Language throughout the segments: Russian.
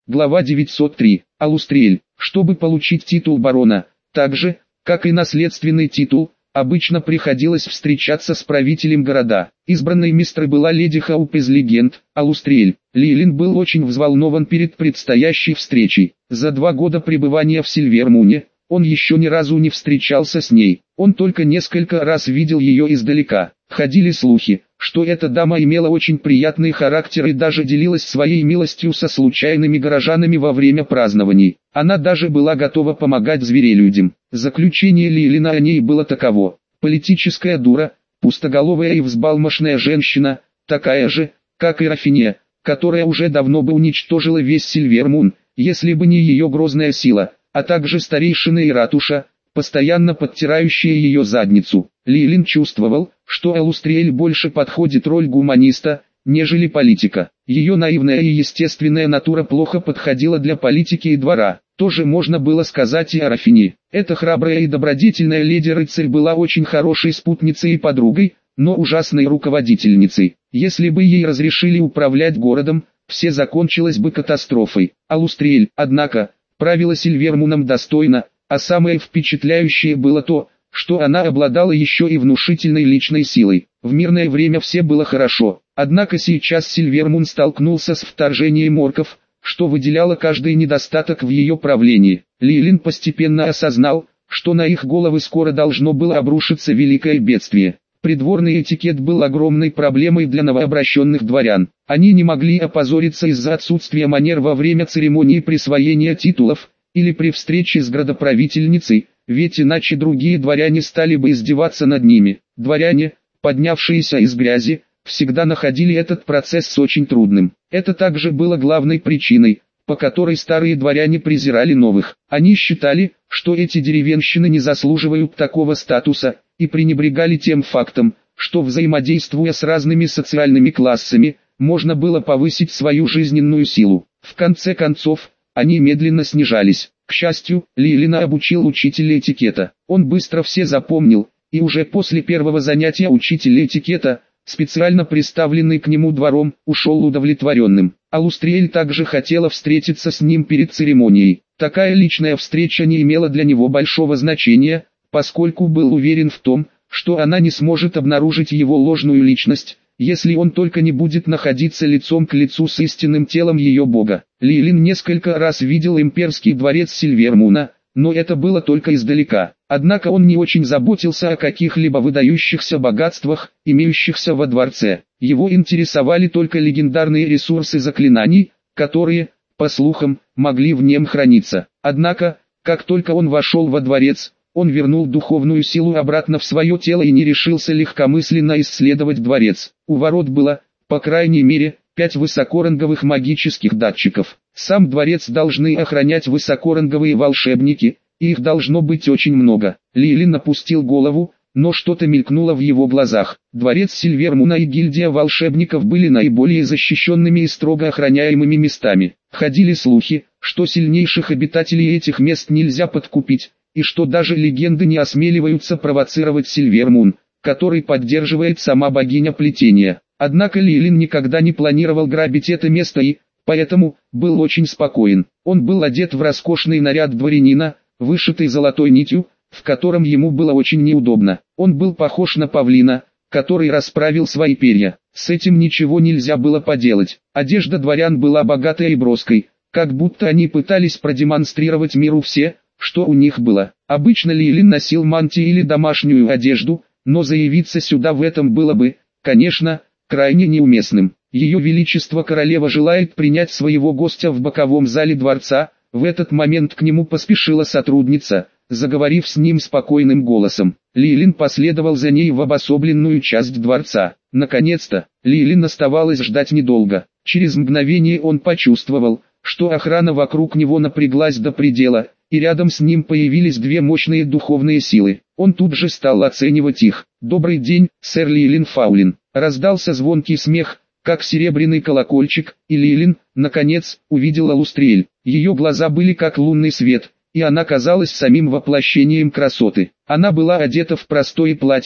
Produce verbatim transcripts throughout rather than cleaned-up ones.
Глава девятьсот три. Алустриэль, чтобы получить титул барона, так же, как и наследственный титул, обычно приходилось встречаться с правителем города. Избранной мистрой была леди Хауп из легенд, Алустриэль. Лейлин был очень взволнован перед предстоящей встречей. За два года пребывания в Сильвермуне, он еще ни разу не встречался с ней. Он только несколько раз видел ее издалека. Ходили слухи, что эта дама имела очень приятный характер и даже делилась своей милостью со случайными горожанами во время празднований. Она даже была готова помогать зверелюдям. Заключение Лейлина о ней было таково: политическая дура, пустоголовая и взбалмошная женщина, такая же, как и Рафиния, которая уже давно бы уничтожила весь Сильвермун, если бы не ее грозная сила, а также старейшины и ратуша, постоянно подтирающие ее задницу. Лейлин чувствовал, что Алустриэль больше подходит роль гуманиста, нежели политика. Ее наивная и естественная натура плохо подходила для политики и двора. Тоже можно было сказать и о Рафине. Эта храбрая и добродетельная леди-рыцарь была очень хорошей спутницей и подругой, но ужасной руководительницей. Если бы ей разрешили управлять городом, все закончилось бы катастрофой. Алустриэль, однако, правила Сильвермуном достойно, а самое впечатляющее было то, что она обладала еще и внушительной личной силой. В мирное время все было хорошо, однако сейчас Сильвермун столкнулся с вторжением орков, что выделяло каждый недостаток в ее правлении. Лейлин постепенно осознал, что на их головы скоро должно было обрушиться великое бедствие. Придворный этикет был огромной проблемой для новообращенных дворян. Они не могли опозориться из-за отсутствия манер во время церемонии присвоения титулов, или при встрече с градоправительницей, ведь иначе другие дворяне стали бы издеваться над ними. Дворяне, поднявшиеся из грязи, всегда находили этот процесс очень трудным. Это также было главной причиной, по которой старые дворяне презирали новых. Они считали, что эти деревенщины не заслуживают такого статуса, и пренебрегали тем фактом, что взаимодействуя с разными социальными классами, можно было повысить свою жизненную силу. В конце концов, они медленно снижались. К счастью, Лейлина обучил учителя этикета. Он быстро все запомнил, и уже после первого занятия учитель этикета, специально приставленный к нему двором, ушел удовлетворенным. Алустриэль также хотела встретиться с ним перед церемонией. Такая личная встреча не имела для него большого значения, поскольку был уверен в том, что она не сможет обнаружить его ложную личность, если он только не будет находиться лицом к лицу с истинным телом ее бога. Лейлин несколько раз видел имперский дворец Сильвермуна, но это было только издалека. Однако он не очень заботился о каких-либо выдающихся богатствах, имеющихся во дворце. Его интересовали только легендарные ресурсы заклинаний, которые, по слухам, могли в нем храниться. Однако, как только он вошел во дворец, он вернул духовную силу обратно в свое тело и не решился легкомысленно исследовать дворец. У ворот было, по крайней мере, пять высокоранговых магических датчиков. Сам дворец должны охранять высокоранговые волшебники, и их должно быть очень много. Лейлин опустил голову, но что-то мелькнуло в его глазах. Дворец Сильвермуна и гильдия волшебников были наиболее защищенными и строго охраняемыми местами. Ходили слухи, что сильнейших обитателей этих мест нельзя подкупить, и что даже легенды не осмеливаются провоцировать Сильвермун, который поддерживает сама богиня плетения. Однако Лейлин никогда не планировал грабить это место и, поэтому, был очень спокоен. Он был одет в роскошный наряд дворянина, вышитый золотой нитью, в котором ему было очень неудобно. Он был похож на павлина, который расправил свои перья. С этим ничего нельзя было поделать. Одежда дворян была богатой и броской, как будто они пытались продемонстрировать миру все, что у них было. Обычно Лейлин носил мантии или домашнюю одежду, но заявиться сюда в этом было бы, конечно, крайне неуместным. Ее Величество Королева желает принять своего гостя в боковом зале дворца. В этот момент к нему поспешила сотрудница, заговорив с ним спокойным голосом. Лейлин последовал за ней в обособленную часть дворца. Наконец-то, Лейлин оставалось ждать недолго. Через мгновение он почувствовал, что охрана вокруг него напряглась до предела, и рядом с ним появились две мощные духовные силы. Он тут же стал оценивать их. «Добрый день, сэр Лейлин Фаулин!» Раздался звонкий смех, как серебряный колокольчик, и Лейлин, наконец, увидела Алустриэль. Ее глаза были как лунный свет, и она казалась самим воплощением красоты. Она была одета в простое платье,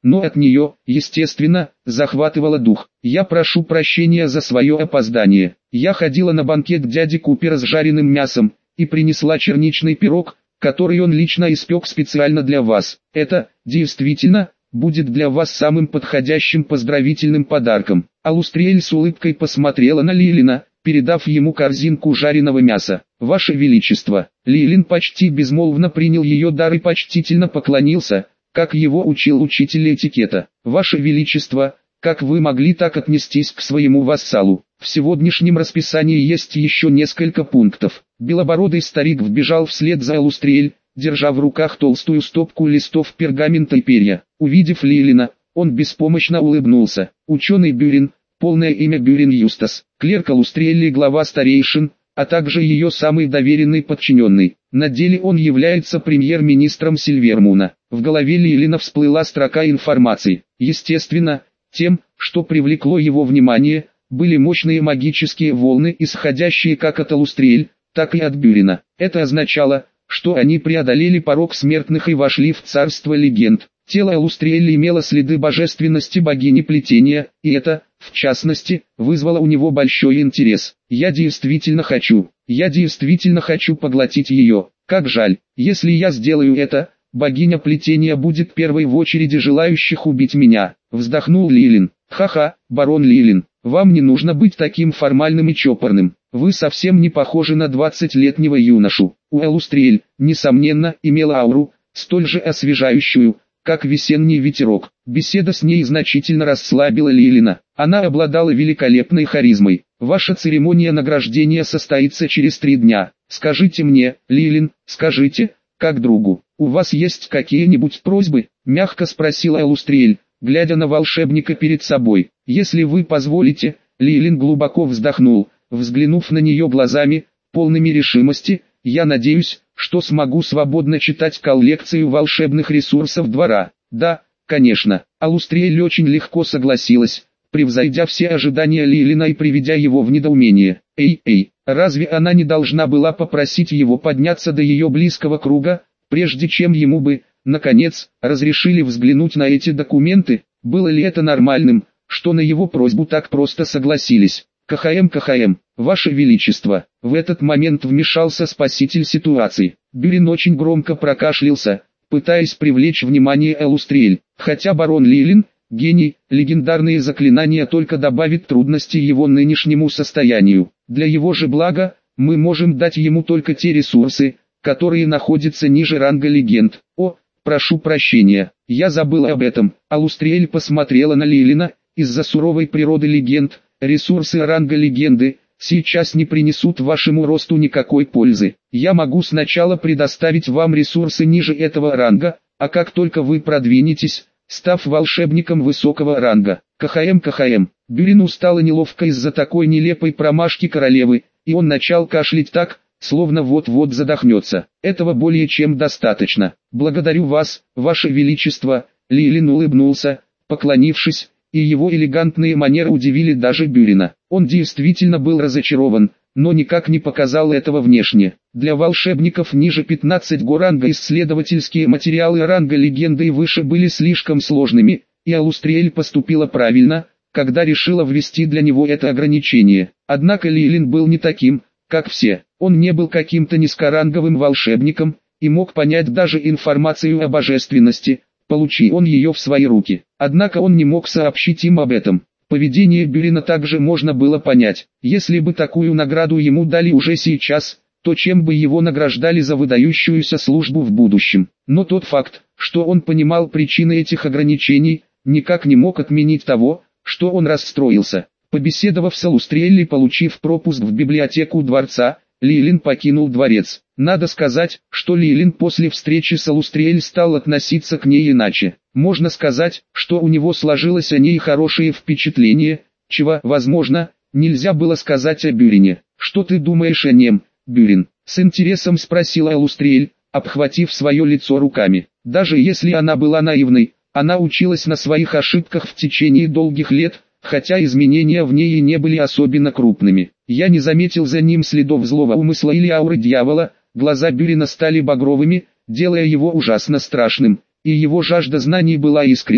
но от нее, естественно, захватывало дух. «Я прошу прощения за свое опоздание. Я ходила на банкет дяди Купера с жареным мясом, и принесла черничный пирог, который он лично испек специально для вас. Это, действительно, будет для вас самым подходящим поздравительным подарком». Алустриэль с улыбкой посмотрела на Лилина, передав ему корзинку жареного мяса. «Ваше Величество». Лилин почти безмолвно принял ее дар и почтительно поклонился, как его учил учитель этикета. «Ваше Величество, как вы могли так отнестись к своему вассалу? В сегодняшнем расписании есть еще несколько пунктов». Белобородый старик вбежал вслед за Алустриэль, держа в руках толстую стопку листов пергамента и перья. Увидев Лилина, он беспомощно улыбнулся. «Ученый Бюрин, полное имя Бюрин Юстас, клерк Алустриэль, глава старейшин, а также ее самый доверенный подчиненный. На деле он является премьер-министром Сильвермуна». В голове Лилина всплыла строка информации. Естественно, тем, что привлекло его внимание, были мощные магические волны, исходящие как от Алустриэль, так и от Бюрина. Это означало, что они преодолели порог смертных и вошли в царство легенд. Тело Алустриэль имело следы божественности богини плетения, и это, в частности, вызвало у него большой интерес. «Я действительно хочу, я действительно хочу поглотить ее. Как жаль, если я сделаю это, богиня плетения будет первой в очереди желающих убить меня», — вздохнул Лилин. «Ха-ха, барон Лилин, вам не нужно быть таким формальным и чопорным. Вы совсем не похожи на двадцатилетнего юношу». У Алустриэль, несомненно, имела ауру, столь же освежающую, как весенний ветерок. Беседа с ней значительно расслабила Лилина. Она обладала великолепной харизмой. «Ваша церемония награждения состоится через три дня. Скажите мне, Лилин, скажите, как другу, у вас есть какие-нибудь просьбы?» — мягко спросила Алустриэль, глядя на волшебника перед собой. «Если вы позволите», — Лилин глубоко вздохнул, взглянув на нее глазами, полными решимости, «я надеюсь, что смогу свободно читать коллекцию волшебных ресурсов двора». «Да, конечно». Алустриэль очень легко согласилась, превзойдя все ожидания Лилина и приведя его в недоумение. «Эй, эй, разве она не должна была попросить его подняться до ее близкого круга, прежде чем ему бы, наконец, разрешили взглянуть на эти документы? Было ли это нормальным, что на его просьбу так просто согласились?» «КХМ, КХМ, Ваше Величество». В этот момент вмешался спаситель ситуации. Бюрин очень громко прокашлялся, пытаясь привлечь внимание Алустриэль. Хотя барон Лилин, гений, легендарные заклинания только добавят трудности его нынешнему состоянию. Для его же блага, мы можем дать ему только те ресурсы, которые находятся ниже ранга легенд. «О, прошу прощения, я забыл об этом». Алустриэль посмотрела на Лилина. «Из-за суровой природы легенд, ресурсы ранга легенды сейчас не принесут вашему росту никакой пользы. Я могу сначала предоставить вам ресурсы ниже этого ранга, а как только вы продвинетесь, став волшебником высокого ранга». «КХМ, КХМ». Бюрину стало неловко из-за такой нелепой промашки королевы, и он начал кашлять так, словно вот-вот задохнется. «Этого более чем достаточно. Благодарю вас, Ваше Величество». Лилин улыбнулся, поклонившись, и его элегантные манеры удивили даже Бюрина. Он действительно был разочарован, но никак не показал этого внешне. Для волшебников ниже пятнадцатого ранга исследовательские материалы ранга легенды и выше были слишком сложными, и Алустриэль поступила правильно, когда решила ввести для него это ограничение. Однако Лилин был не таким, как все. Он не был каким-то низкоранговым волшебником, и мог понять даже информацию о божественности, получи он ее в свои руки. Однако он не мог сообщить им об этом. Поведение Бюрина также можно было понять. Если бы такую награду ему дали уже сейчас, то чем бы его награждали за выдающуюся службу в будущем. Но тот факт, что он понимал причины этих ограничений, никак не мог отменить того, что он расстроился. Побеседовав с Алустриэль и получив пропуск в библиотеку дворца, Лилин покинул дворец. Надо сказать, что Лилин после встречи с Алустриэль стал относиться к ней иначе. Можно сказать, что у него сложилось о ней хорошее впечатление, чего, возможно, нельзя было сказать о Бюрине. «Что ты думаешь о нем, Бюрин?» — с интересом спросила Алустриэль, обхватив свое лицо руками. Даже если она была наивной, она училась на своих ошибках в течение долгих лет, хотя изменения в ней и не были особенно крупными. «Я не заметил за ним следов злого умысла или ауры дьявола». Глаза Бюрина стали багровыми, делая его ужасно страшным, и его жажда знаний была искренней.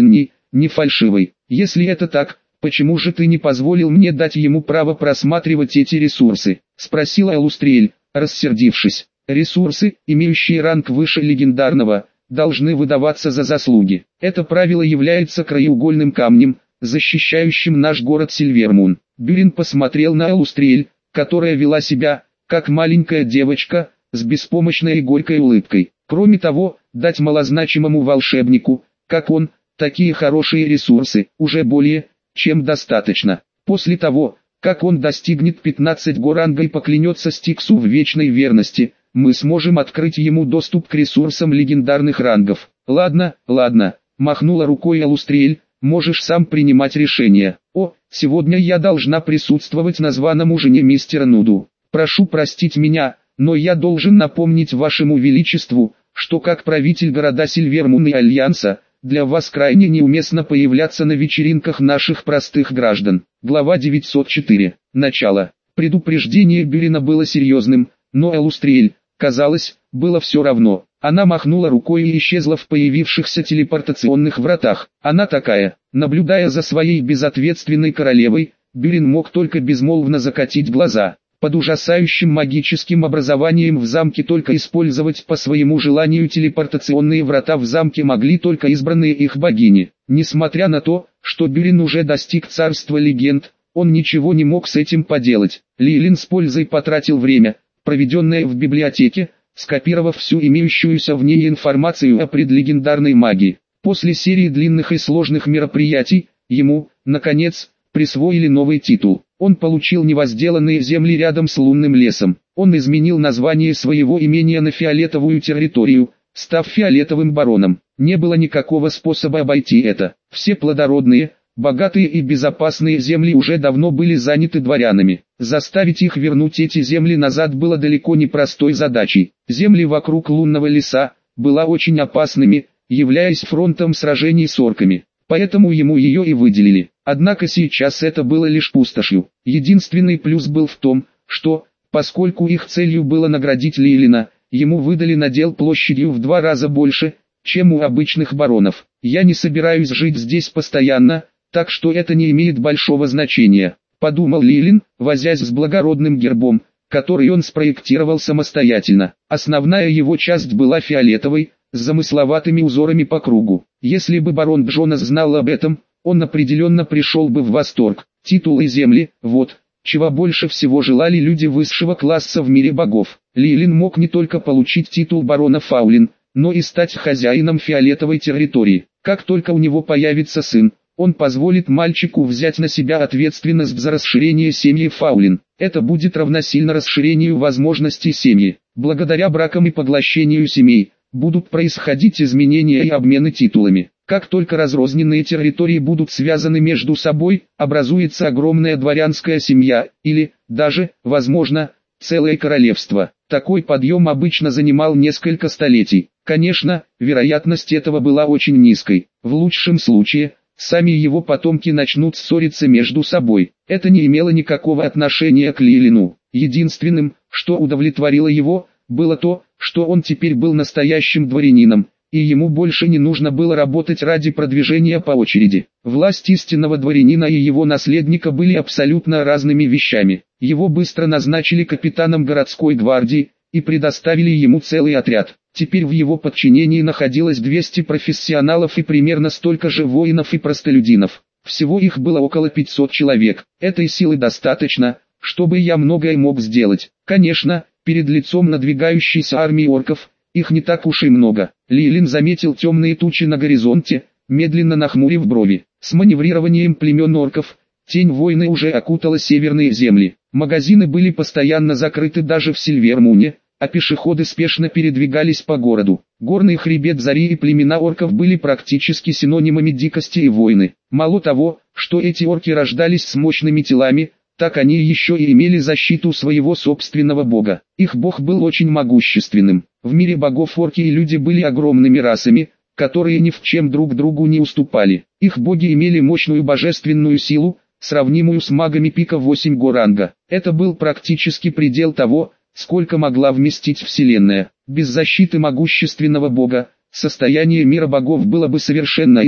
не фальшивой. Если это так, почему же ты не позволил мне дать ему право просматривать эти ресурсы? Спросила Элустриэль, рассердившись. Ресурсы, имеющие ранг выше легендарного, должны выдаваться за заслуги. Это правило является краеугольным камнем, защищающим наш город Сильвермун. Бюрин посмотрел на Элустриэль, которая вела себя, как маленькая девочка, с беспомощной и горькой улыбкой. Кроме того, дать малозначимому волшебнику, как он, такие хорошие ресурсы, уже более, чем достаточно. После того, как он достигнет пятнадцати го ранга и поклянется Стиксу в вечной верности, мы сможем открыть ему доступ к ресурсам легендарных рангов. Ладно, ладно, махнула рукой Элустриэль, можешь сам принимать решение. О, сегодня я должна присутствовать на званом ужине мистера Нуду. Прошу простить меня, но я должен напомнить вашему величеству, что как правитель города Сильвермун и Альянса, для вас крайне неуместно появляться на вечеринках наших простых граждан. Глава девятьсот четыре. Начало. Предупреждение Бюрина было серьезным, но Элустриэль, казалось, было все равно. Она махнула рукой и исчезла в появившихся телепортационных вратах. Она такая. Наблюдая за своей безответственной королевой, Бюрин мог только безмолвно закатить глаза. Под ужасающим магическим образованием в замке только использовать по своему желанию телепортационные врата в замке могли только избранные их богини. Несмотря на то, что Бюрин уже достиг царства легенд, он ничего не мог с этим поделать. Лилин с пользой потратил время, проведенное в библиотеке, скопировав всю имеющуюся в ней информацию о предлегендарной магии. После серии длинных и сложных мероприятий, ему, наконец, присвоили новый титул. Он получил невозделанные земли рядом с лунным лесом. Он изменил название своего имения на фиолетовую территорию, став фиолетовым бароном. Не было никакого способа обойти это. Все плодородные, богатые и безопасные земли уже давно были заняты дворянами. Заставить их вернуть эти земли назад было далеко не простой задачей. Земли вокруг лунного леса были очень опасными, являясь фронтом сражений с орками. Поэтому ему ее и выделили. Однако сейчас это было лишь пустошью. Единственный плюс был в том, что, поскольку их целью было наградить Лилина, ему выдали надел площадью в два раза больше, чем у обычных баронов. Я не собираюсь жить здесь постоянно, так что это не имеет большого значения, подумал Лилин, возясь с благородным гербом, который он спроектировал самостоятельно. Основная его часть была фиолетовой, с замысловатыми узорами по кругу. Если бы барон Джонас знал об этом, он определенно пришел бы в восторг. Титулы и земли, вот, чего больше всего желали люди высшего класса в мире богов. Лилин мог не только получить титул барона Фаулин, но и стать хозяином фиолетовой территории. Как только у него появится сын, он позволит мальчику взять на себя ответственность за расширение семьи Фаулин. Это будет равносильно расширению возможностей семьи. Благодаря бракам и поглощению семей, будут происходить изменения и обмены титулами. Как только разрозненные территории будут связаны между собой, образуется огромная дворянская семья, или, даже, возможно, целое королевство. Такой подъем обычно занимал несколько столетий. Конечно, вероятность этого была очень низкой. В лучшем случае, сами его потомки начнут ссориться между собой. Это не имело никакого отношения к Лилину. Единственным, что удовлетворило его, было то, что он теперь был настоящим дворянином, и ему больше не нужно было работать ради продвижения по очереди. Власть истинного дворянина и его наследника были абсолютно разными вещами. Его быстро назначили капитаном городской гвардии, и предоставили ему целый отряд. Теперь в его подчинении находилось двести профессионалов и примерно столько же воинов и простолюдинов. Всего их было около пятисот человек. Этой силы достаточно, чтобы я многое мог сделать. Конечно, перед лицом надвигающейся армии орков, их не так уж и много. Лилин заметил темные тучи на горизонте, медленно нахмурив брови. С маневрированием племен орков, тень войны уже окутала северные земли. Магазины были постоянно закрыты даже в Сильвермуне, а пешеходы спешно передвигались по городу. Горный хребет Зари и племена орков были практически синонимами дикости и войны. Мало того, что эти орки рождались с мощными телами, так они еще и имели защиту своего собственного бога. Их бог был очень могущественным. В мире богов орки и люди были огромными расами, которые ни в чем друг другу не уступали. Их боги имели мощную божественную силу, сравнимую с магами пика восемь го ранга. Это был практически предел того, сколько могла вместить Вселенная. Без защиты могущественного бога, состояние мира богов было бы совершенно иным.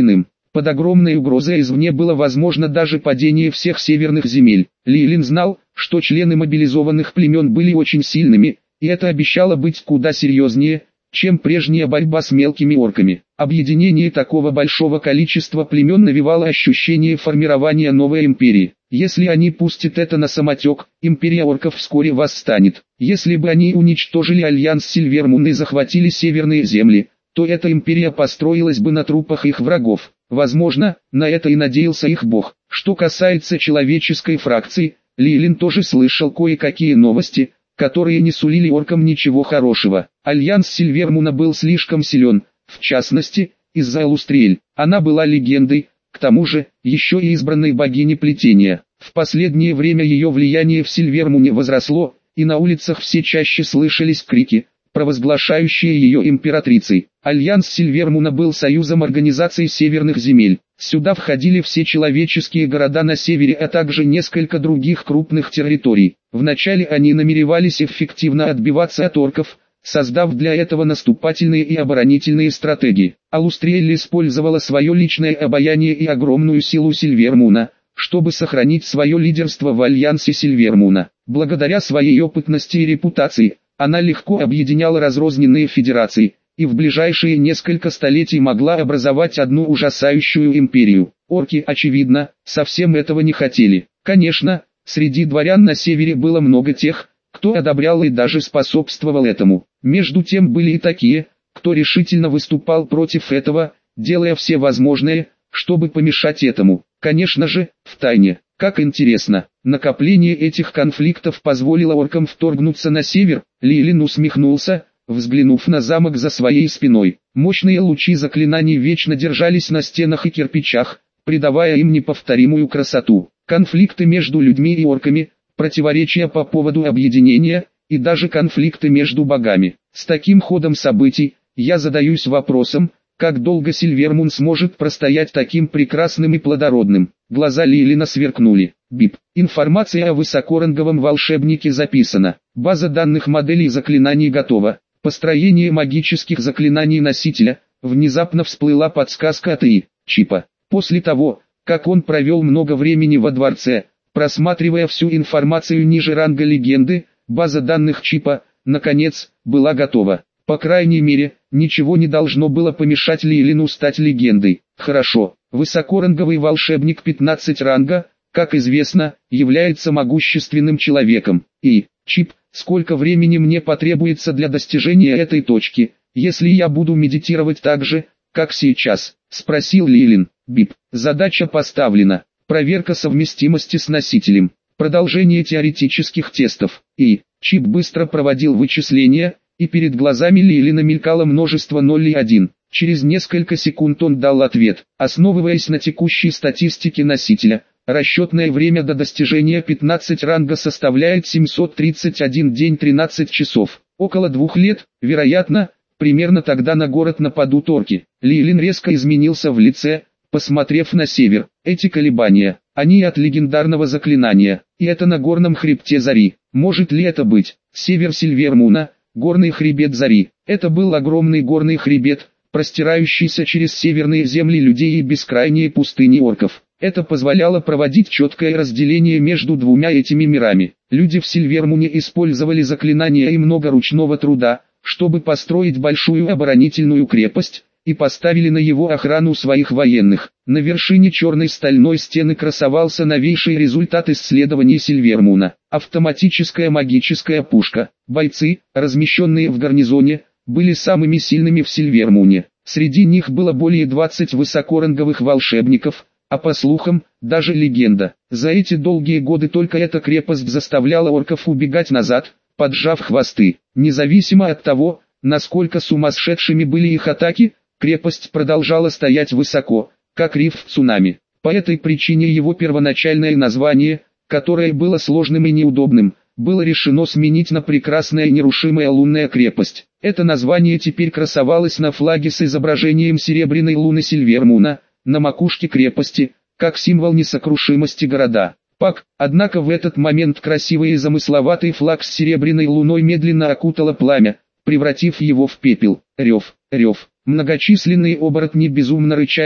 Под огромной угрозой извне было возможно даже падение всех северных земель. Лилин знал, что члены мобилизованных племен были очень сильными, и это обещало быть куда серьезнее, чем прежняя борьба с мелкими орками. Объединение такого большого количества племен навевало ощущение формирования новой империи. Если они пустят это на самотек, империя орков вскоре восстанет. Если бы они уничтожили альянс Сильвермун и захватили северные земли, то эта империя построилась бы на трупах их врагов. Возможно, на это и надеялся их бог. Что касается человеческой фракции, Лилин тоже слышал кое-какие новости, которые не сулили оркам ничего хорошего. Альянс Сильвермуна был слишком силен, в частности, из-за Элустриэль. Она была легендой, к тому же, еще и избранной богиней плетения. В последнее время ее влияние в Сильвермуне возросло, и на улицах все чаще слышались крики, провозглашающие ее императрицей. Альянс Сильвермуна был союзом организаций северных земель. Сюда входили все человеческие города на севере, а также несколько других крупных территорий. Вначале они намеревались эффективно отбиваться от орков, создав для этого наступательные и оборонительные стратегии. Алустриэль использовала свое личное обаяние и огромную силу Сильвермуна, чтобы сохранить свое лидерство в альянсе Сильвермуна. Благодаря своей опытности и репутации, она легко объединяла разрозненные федерации, и в ближайшие несколько столетий могла образовать одну ужасающую империю. Орки, очевидно, совсем этого не хотели. Конечно, среди дворян на севере было много тех, кто одобрял и даже способствовал этому. Между тем были и такие, кто решительно выступал против этого, делая все возможное, чтобы помешать этому. Конечно же, втайне. Как интересно, накопление этих конфликтов позволило оркам вторгнуться на север. Лилин усмехнулся, взглянув на замок за своей спиной. Мощные лучи заклинаний вечно держались на стенах и кирпичах, придавая им неповторимую красоту. Конфликты между людьми и орками, противоречия по поводу объединения, и даже конфликты между богами. С таким ходом событий, я задаюсь вопросом, как долго Сильвермун сможет простоять таким прекрасным и плодородным. Глаза Лилина сверкнули. Бип. Информация о высокоранговом волшебнике записана. База данных моделей заклинаний готова. Построение магических заклинаний носителя. Внезапно всплыла подсказка от ИИ, Чипа. После того, как он провел много времени во дворце, просматривая всю информацию ниже ранга легенды, база данных Чипа, наконец, была готова. По крайней мере, ничего не должно было помешать Лилину стать легендой. Хорошо, высокоранговый волшебник пятнадцать ранга, как известно, является могущественным человеком. И, Чип, сколько времени мне потребуется для достижения этой точки, если я буду медитировать так же, как сейчас? Спросил Лилин. Бип. Задача поставлена. Проверка совместимости с носителем. Продолжение теоретических тестов. И, Чип быстро проводил вычисления, и перед глазами Лилина мелькало множество нолей один. Через несколько секунд он дал ответ. Основываясь на текущей статистике носителя, расчетное время до достижения пятнадцать ранга составляет семьсот тридцать один день тринадцать часов. Около двух лет, вероятно, примерно тогда на город нападут орки. Лилин резко изменился в лице, посмотрев на север. Эти колебания, они от легендарного заклинания, и это на горном хребте Зари. Может ли это быть север Сильвермуна? Горный хребет Зари. Это был огромный горный хребет, простирающийся через северные земли людей и бескрайние пустыни орков. Это позволяло проводить четкое разделение между двумя этими мирами. Люди в Сильвермуне использовали заклинания и много ручного труда, чтобы построить большую оборонительную крепость, и поставили на его охрану своих военных. На вершине черной стальной стены красовался новейший результат исследований Сильвермуна. Автоматическая магическая пушка. Бойцы, размещенные в гарнизоне, были самыми сильными в Сильвермуне. Среди них было более двадцати высокоранговых волшебников, а по слухам, даже легенда. За эти долгие годы только эта крепость заставляла орков убегать назад, поджав хвосты. Независимо от того, насколько сумасшедшими были их атаки, крепость продолжала стоять высоко, как риф в цунами. По этой причине его первоначальное название, которое было сложным и неудобным, было решено сменить на прекрасная и нерушимая лунная крепость. Это название теперь красовалось на флаге с изображением серебряной луны Сильвермуна, на макушке крепости, как символ несокрушимости города. Пак, однако в этот момент красивый и замысловатый флаг с серебряной луной медленно окутало пламя, превратив его в пепел. Рев, рев. Многочисленные оборотни безумно рычали,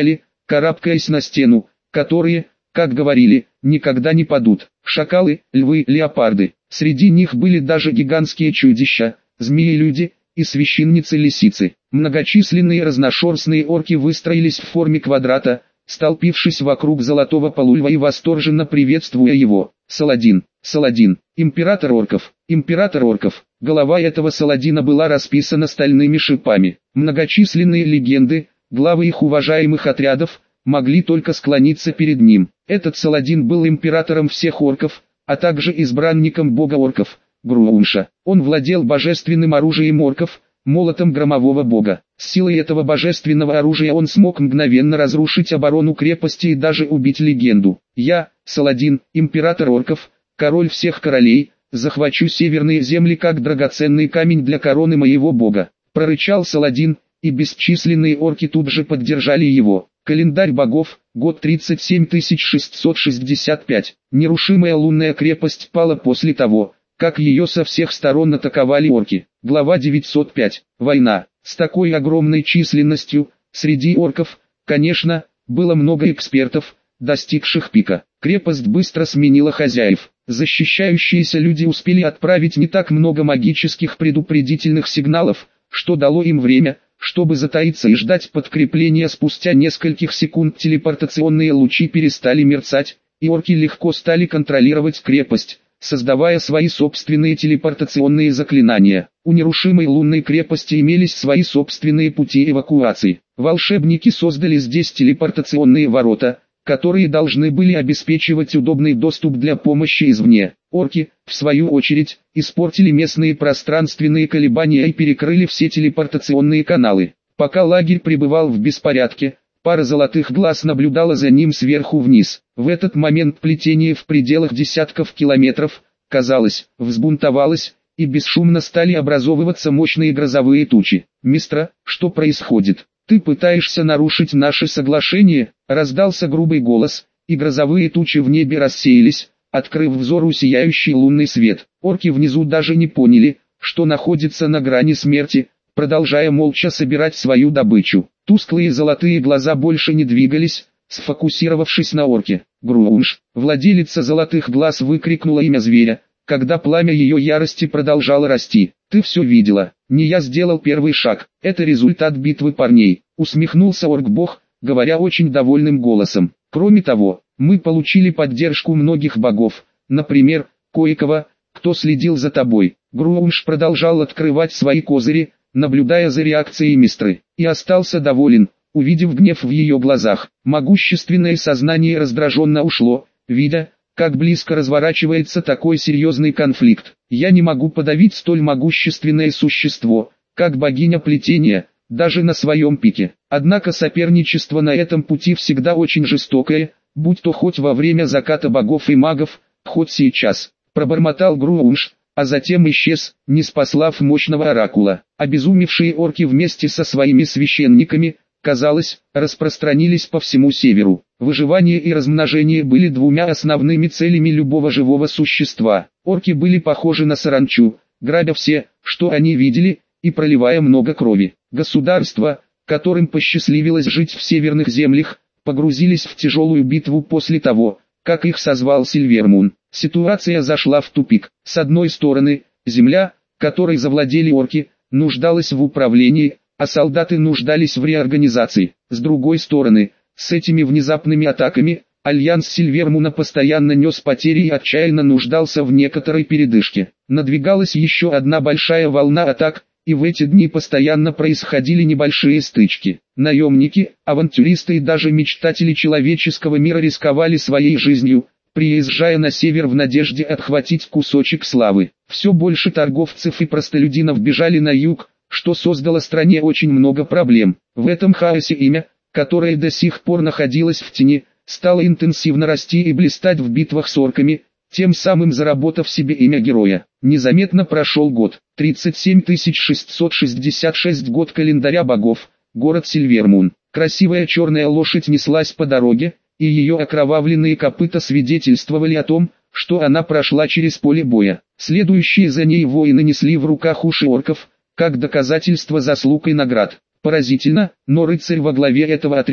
карабкаясь на стену, которые, как говорили, никогда не падут. Шакалы, львы, леопарды. Среди них были даже гигантские чудища, змеи-люди и священницы-лисицы. Многочисленные разношерстные орки выстроились в форме квадрата, столпившись вокруг золотого полульва и восторженно приветствуя его. Саладин, Саладин, император орков, император орков. Голова этого Саладина была расписана стальными шипами. Многочисленные легенды, главы их уважаемых отрядов, могли только склониться перед ним. Этот Саладин был императором всех орков, а также избранником бога орков, Груунша. Он владел божественным оружием орков, молотом громового бога. С силой этого божественного оружия он смог мгновенно разрушить оборону крепости и даже убить легенду. «Я, Саладин, император орков, король всех королей, захвачу северные земли как драгоценный камень для короны моего бога», — прорычал Саладин, и бесчисленные орки тут же поддержали его. Календарь богов, год тридцать семь тысяч шестьсот шестьдесят пять. Нерушимая лунная крепость пала после того, как ее со всех сторон атаковали орки. Глава девятьсот пять. Война. С такой огромной численностью, среди орков, конечно, было много экспертов, достигших пика. Крепость быстро сменила хозяев. Защищающиеся люди успели отправить не так много магических предупредительных сигналов, что дало им время, чтобы затаиться и ждать подкрепления. Спустя нескольких секунд телепортационные лучи перестали мерцать, и орки легко стали контролировать крепость, создавая свои собственные телепортационные заклинания. У нерушимой лунной крепости имелись свои собственные пути эвакуации. Волшебники создали здесь телепортационные ворота, которые должны были обеспечивать удобный доступ для помощи извне. Орки, в свою очередь, испортили местные пространственные колебания и перекрыли все телепортационные каналы. Пока лагерь пребывал в беспорядке, пара золотых глаз наблюдала за ним сверху вниз. В этот момент плетение в пределах десятков километров, казалось, взбунтовалось, и бесшумно стали образовываться мощные грозовые тучи. «Мистра, что происходит? Ты пытаешься нарушить наше соглашение?» — раздался грубый голос, и грозовые тучи в небе рассеялись, открыв взору сияющий лунный свет. Орки внизу даже не поняли, что находится на грани смерти, продолжая молча собирать свою добычу. Тусклые золотые глаза больше не двигались, сфокусировавшись на орке. Груунш, владелица золотых глаз, выкрикнула имя зверя, когда пламя ее ярости продолжало расти. «Ты все видела, не я сделал первый шаг, это результат битвы парней», — усмехнулся орк-бог, говоря очень довольным голосом. «Кроме того, мы получили поддержку многих богов, например, кое-кого, кто следил за тобой». Груунш продолжал открывать свои козыри, наблюдая за реакцией Мистры, и остался доволен, увидев гнев в ее глазах. Могущественное сознание раздраженно ушло, видя, как близко разворачивается такой серьезный конфликт. «Я не могу подавить столь могущественное существо, как богиня плетения, даже на своем пике. Однако соперничество на этом пути всегда очень жестокое, будь то хоть во время заката богов и магов, хоть сейчас», — пробормотал Груунш, а затем исчез, не спаслав мощного оракула. Обезумевшие орки вместе со своими священниками, казалось, распространились по всему северу. Выживание и размножение были двумя основными целями любого живого существа. Орки были похожи на саранчу, грабя все, что они видели, и проливая много крови. Государства, которым посчастливилось жить в северных землях, погрузились в тяжелую битву после того, как их созвал Сильвермун. Ситуация зашла в тупик. С одной стороны, земля, которой завладели орки, нуждалась в управлении, а солдаты нуждались в реорганизации. С другой стороны, с этими внезапными атаками, альянс Сильвермуна постоянно нес потери и отчаянно нуждался в некоторой передышке. Надвигалась еще одна большая волна атак, и в эти дни постоянно происходили небольшие стычки. Наемники, авантюристы и даже мечтатели человеческого мира рисковали своей жизнью, приезжая на север в надежде отхватить кусочек славы. Все больше торговцев и простолюдинов бежали на юг, что создало стране очень много проблем. В этом хаосе имя, которое до сих пор находилось в тени, стало интенсивно расти и блистать в битвах с орками, тем самым заработав себе имя героя. Незаметно прошел год. тридцать семь тысяч шестьсот шестьдесят шесть год календаря богов, город Сильвермун. Красивая черная лошадь неслась по дороге, и ее окровавленные копыта свидетельствовали о том, что она прошла через поле боя. Следующие за ней воины несли в руках уши орков, как доказательство заслуг и наград. Поразительно, но рыцарь во главе этого отряда,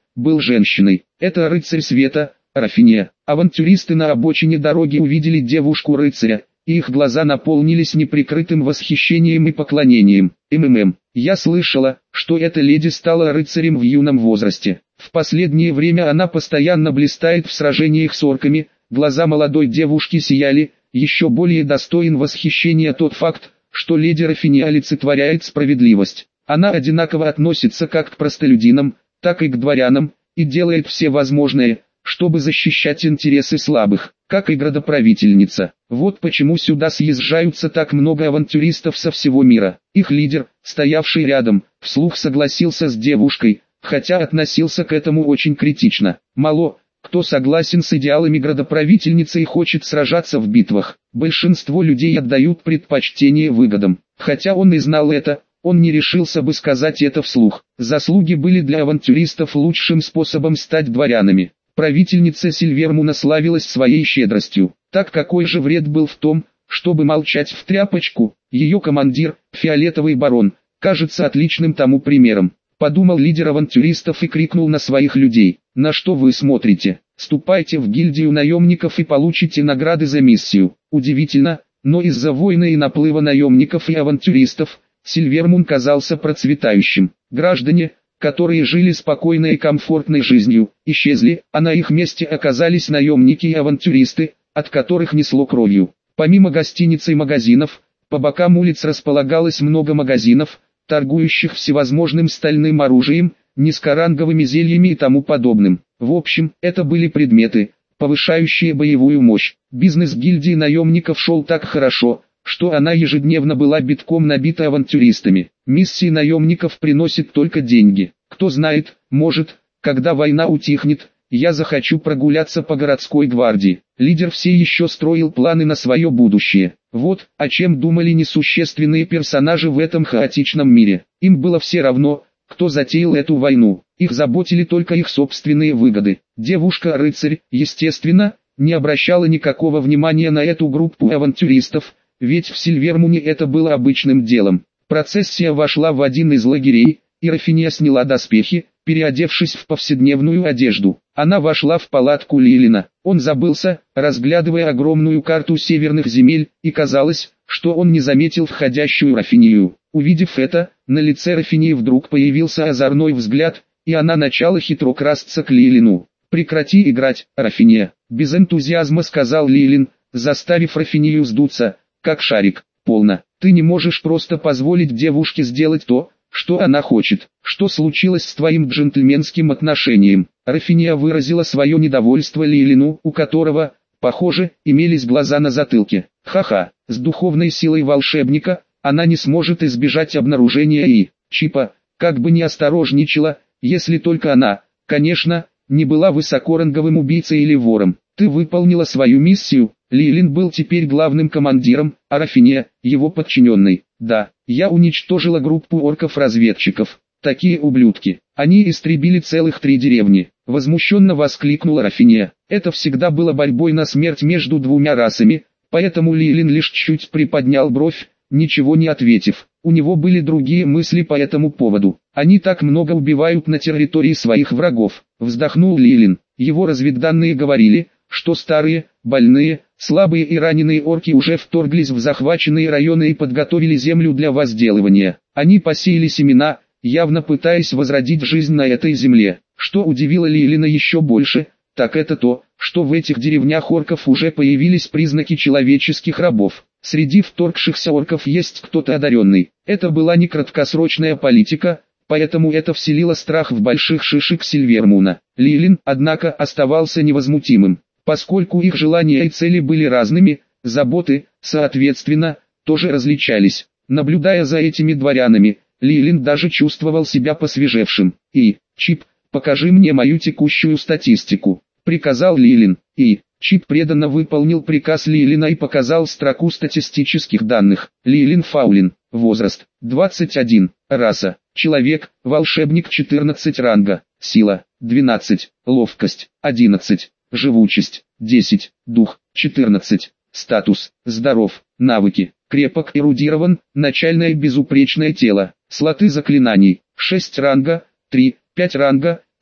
был женщиной. Это рыцарь света, Рафиния. Авантюристы на обочине дороги увидели девушку-рыцаря, и их глаза наполнились неприкрытым восхищением и поклонением. МММ. Я слышала, что эта леди стала рыцарем в юном возрасте. В последнее время она постоянно блистает в сражениях с орками. Глаза молодой девушки сияли. Еще более достоин восхищения тот факт, что леди Рафиния олицетворяет справедливость. Она одинаково относится как к простолюдинам, так и к дворянам, и делает все возможное, чтобы защищать интересы слабых, как и градоправительница. Вот почему сюда съезжаются так много авантюристов со всего мира. Их лидер, стоявший рядом, вслух согласился с девушкой, хотя относился к этому очень критично. Мало кто согласен с идеалами градоправительницы и хочет сражаться в битвах. Большинство людей отдают предпочтение выгодам. Хотя он и знал это, он не решился бы сказать это вслух. Заслуги были для авантюристов лучшим способом стать дворянами. Правительница Сильвермуна славилась своей щедростью. Так какой же вред был в том, чтобы молчать в тряпочку? Ее командир, фиолетовый барон, кажется отличным тому примером. Подумал лидер авантюристов и крикнул на своих людей: «На что вы смотрите? Ступайте в гильдию наемников и получите награды за миссию». Удивительно, но из-за войны и наплыва наемников и авантюристов, Сильвермун казался процветающим. Граждане, которые жили спокойной и комфортной жизнью, исчезли, а на их месте оказались наемники и авантюристы, от которых несло кровью. Помимо гостиниц и магазинов, по бокам улиц располагалось много магазинов, торгующих всевозможным стальным оружием, низкоранговыми зельями и тому подобным. В общем, это были предметы, повышающие боевую мощь. Бизнес гильдии наемников шел так хорошо, что она ежедневно была битком набита авантюристами. Миссии наемников приносят только деньги. Кто знает, может, когда война утихнет, я захочу прогуляться по городской гвардии. Лидер все еще строил планы на свое будущее. Вот, о чем думали несущественные персонажи в этом хаотичном мире. Им было все равно, кто затеял эту войну. Их заботили только их собственные выгоды. Девушка-рыцарь, естественно, не обращала никакого внимания на эту группу авантюристов, ведь в Сильвермуне это было обычным делом. Процессия вошла в один из лагерей, и Рафиния сняла доспехи, переодевшись в повседневную одежду. Она вошла в палатку Лилина. Он забылся, разглядывая огромную карту северных земель, и казалось, что он не заметил входящую Рафинию. Увидев это, на лице Рафинии вдруг появился озорной взгляд, и она начала хитро красться к Лилину. «Прекрати играть, Рафиния», — без энтузиазма сказал Лилин, заставив Рафинию сдуться, как шарик. «Полно. Ты не можешь просто позволить девушке сделать то, что она хочет. Что случилось с твоим джентльменским отношением?» Рафиния выразила свое недовольство Лилину, у которого, похоже, имелись глаза на затылке. «Ха-ха, с духовной силой волшебника она не сможет избежать обнаружения и Чипа, как бы ни осторожничала, если только она, конечно, не была высокоранговым убийцей или вором. Ты выполнила свою миссию». Лилин был теперь главным командиром, а Рафиния – его подчиненный. «Да, я уничтожила группу орков-разведчиков. Такие ублюдки. Они истребили целых три деревни», – возмущенно воскликнула Рафиния. Это всегда было борьбой на смерть между двумя расами, поэтому Лилин лишь чуть приподнял бровь, ничего не ответив. У него были другие мысли по этому поводу. «Они так много убивают на территории своих врагов», – вздохнул Лилин. Его разведданные говорили, что старые, больные, слабые и раненые орки уже вторглись в захваченные районы и подготовили землю для возделывания. Они посеяли семена, явно пытаясь возродить жизнь на этой земле. Что удивило Лилина еще больше, так это то, что в этих деревнях орков уже появились признаки человеческих рабов. Среди вторгшихся орков есть кто-то одаренный. Это была не краткосрочная политика, поэтому это вселило страх в больших шишек Сильвермуна. Лилин, однако, оставался невозмутимым. Поскольку их желания и цели были разными, заботы, соответственно, тоже различались. Наблюдая за этими дворянами, Лилин даже чувствовал себя посвежевшим. «И, Чип, покажи мне мою текущую статистику», — приказал Лилин. И Чип преданно выполнил приказ Лилина и показал строку статистических данных. Лилин Фаулин, возраст, двадцать один, раса, человек, волшебник четырнадцать ранга, сила, двенадцать, ловкость, одиннадцать. Живучесть, десять, дух, четырнадцать, статус, здоров, навыки, крепок, эрудирован, начальное безупречное тело, слоты заклинаний, шесть ранга, три, пять ранга, пять,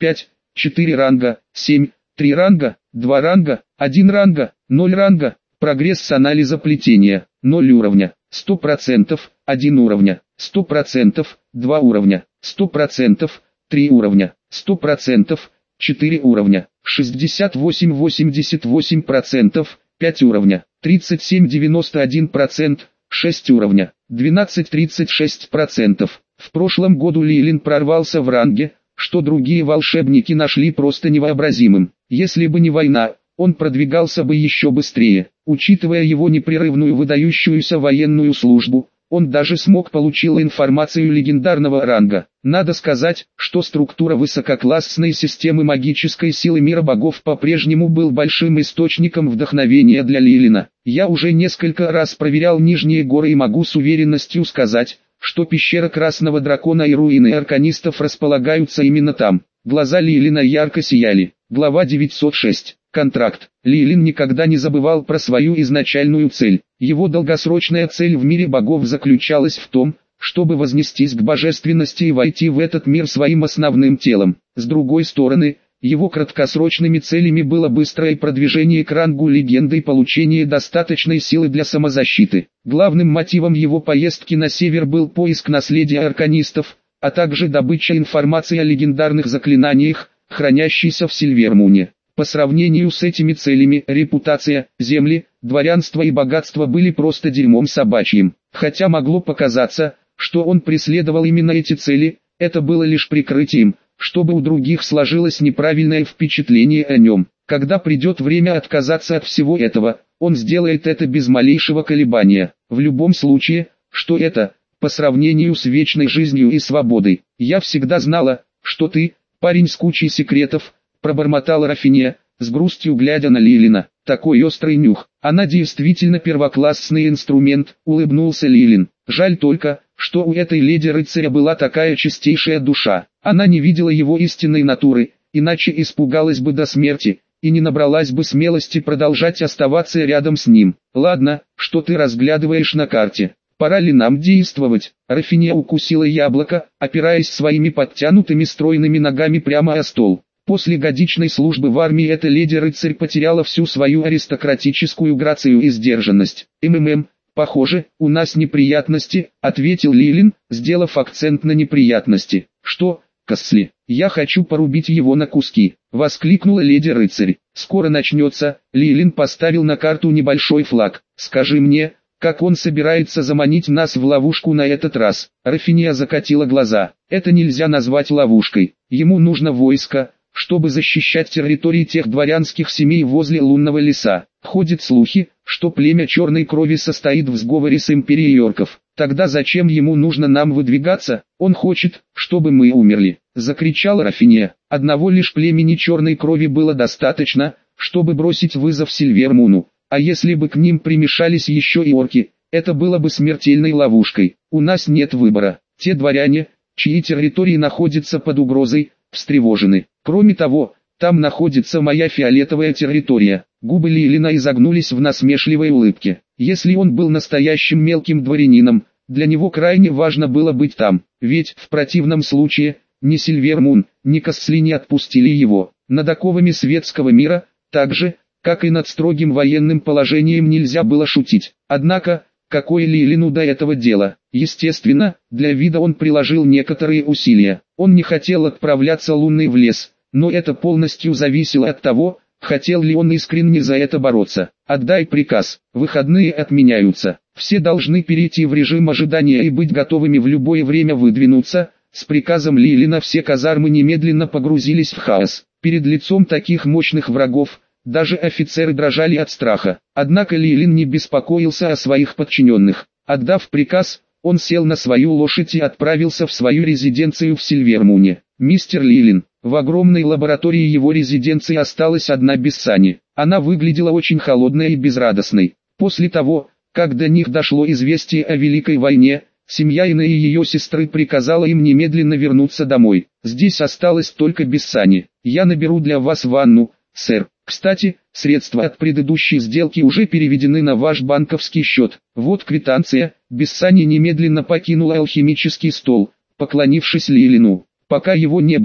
четыре ранга, семь, три ранга, два ранга, один ранга, ноль ранга, прогресс с анализа плетения, ноль уровня, сто процентов, один уровня, сто процентов, два уровня, сто процентов, три уровня, сто процентов, четыре уровня, шестьдесят восемь восемьдесят восемь процентов, пять уровня, тридцать семь девяносто один процент, шесть уровня, двенадцать тридцать шесть процентов. В прошлом году Лилин прорвался в ранге, что другие волшебники нашли просто невообразимым. Если бы не война, он продвигался бы еще быстрее. Учитывая его непрерывную выдающуюся военную службу, он даже смог получить информацию легендарного ранга. Надо сказать, что структура высококлассной системы магической силы мира богов по-прежнему был большим источником вдохновения для Лилина. Я уже несколько раз проверял нижние горы и могу с уверенностью сказать, что пещера Красного Дракона и руины арканистов располагаются именно там. Глаза Лилина ярко сияли. Глава девятьсот шесть. Контракт. Лилин никогда не забывал про свою изначальную цель. Его долгосрочная цель в мире богов заключалась в том, чтобы вознестись к божественности и войти в этот мир своим основным телом. С другой стороны, его краткосрочными целями было быстрое продвижение к рангу легенды и получение достаточной силы для самозащиты. Главным мотивом его поездки на север был поиск наследия арканистов, а также добыча информации о легендарных заклинаниях, хранящейся в Сильвермуне. По сравнению с этими целями, репутация, земли, дворянство и богатство были просто дерьмом собачьим. Хотя могло показаться, что он преследовал именно эти цели, это было лишь прикрытием, чтобы у других сложилось неправильное впечатление о нем. Когда придет время отказаться от всего этого, он сделает это без малейшего колебания. В любом случае, что это, по сравнению с вечной жизнью и свободой. Я всегда знала, что ты, парень с кучей секретов, пробормотала Рафиния, с грустью глядя на Лилина. Такой острый нюх. Она действительно первоклассный инструмент, улыбнулся Лилин. Жаль только, что у этой леди-рыцаря была такая чистейшая душа. Она не видела его истинной натуры, иначе испугалась бы до смерти, и не набралась бы смелости продолжать оставаться рядом с ним. Ладно, что ты разглядываешь на карте? Пора ли нам действовать? Рафиния укусила яблоко, опираясь своими подтянутыми стройными ногами прямо о стол. После годичной службы в армии эта леди-рыцарь потеряла всю свою аристократическую грацию и сдержанность. «МММ, похоже, у нас неприятности», — ответил Лилин, сделав акцент на неприятности. «Что, Касли, я хочу порубить его на куски», — воскликнула леди-рыцарь. «Скоро начнется», — Лилин поставил на карту небольшой флаг. «Скажи мне, как он собирается заманить нас в ловушку на этот раз?» Рафиния закатила глаза. «Это нельзя назвать ловушкой. Ему нужно войско, чтобы защищать территории тех дворянских семей возле лунного леса. Ходят слухи, что племя черной крови состоит в сговоре с империей Йорков. Тогда зачем ему нужно нам выдвигаться? Он хочет, чтобы мы умерли», — закричала Рафиния. Одного лишь племени черной крови было достаточно, чтобы бросить вызов Сильвермуну. А если бы к ним примешались еще и орки, это было бы смертельной ловушкой. У нас нет выбора. Те дворяне, чьи территории находятся под угрозой, встревожены. Кроме того, там находится моя фиолетовая территория. Губы Лилина изогнулись в насмешливой улыбке. Если он был настоящим мелким дворянином, для него крайне важно было быть там, ведь в противном случае, ни Сильвермун, ни Касли не отпустили его. Над оковами светского мира, так же, как и над строгим военным положением, нельзя было шутить. Однако, какое Лилину до этого дело? Естественно, для вида он приложил некоторые усилия. Он не хотел отправляться лунный в лес, но это полностью зависело от того, хотел ли он искренне за это бороться. «Отдай приказ, выходные отменяются. Все должны перейти в режим ожидания и быть готовыми в любое время выдвинуться». С приказом Лилина все казармы немедленно погрузились в хаос. Перед лицом таких мощных врагов, даже офицеры дрожали от страха. Однако Лилин не беспокоился о своих подчиненных. Отдав приказ, он сел на свою лошадь и отправился в свою резиденцию в Сильвермуне. «Мистер Лилин». В огромной лаборатории его резиденции осталась одна без сани. Она выглядела очень холодной и безрадостной. После того, как до них дошло известие о Великой войне, семья Инны и ее сестры приказала им немедленно вернуться домой. «Здесь осталось только без сани. Я наберу для вас ванну, сэр. Кстати, средства от предыдущей сделки уже переведены на ваш банковский счет. Вот квитанция». Бессани немедленно покинула алхимический стол, поклонившись Лилину. Пока его не было,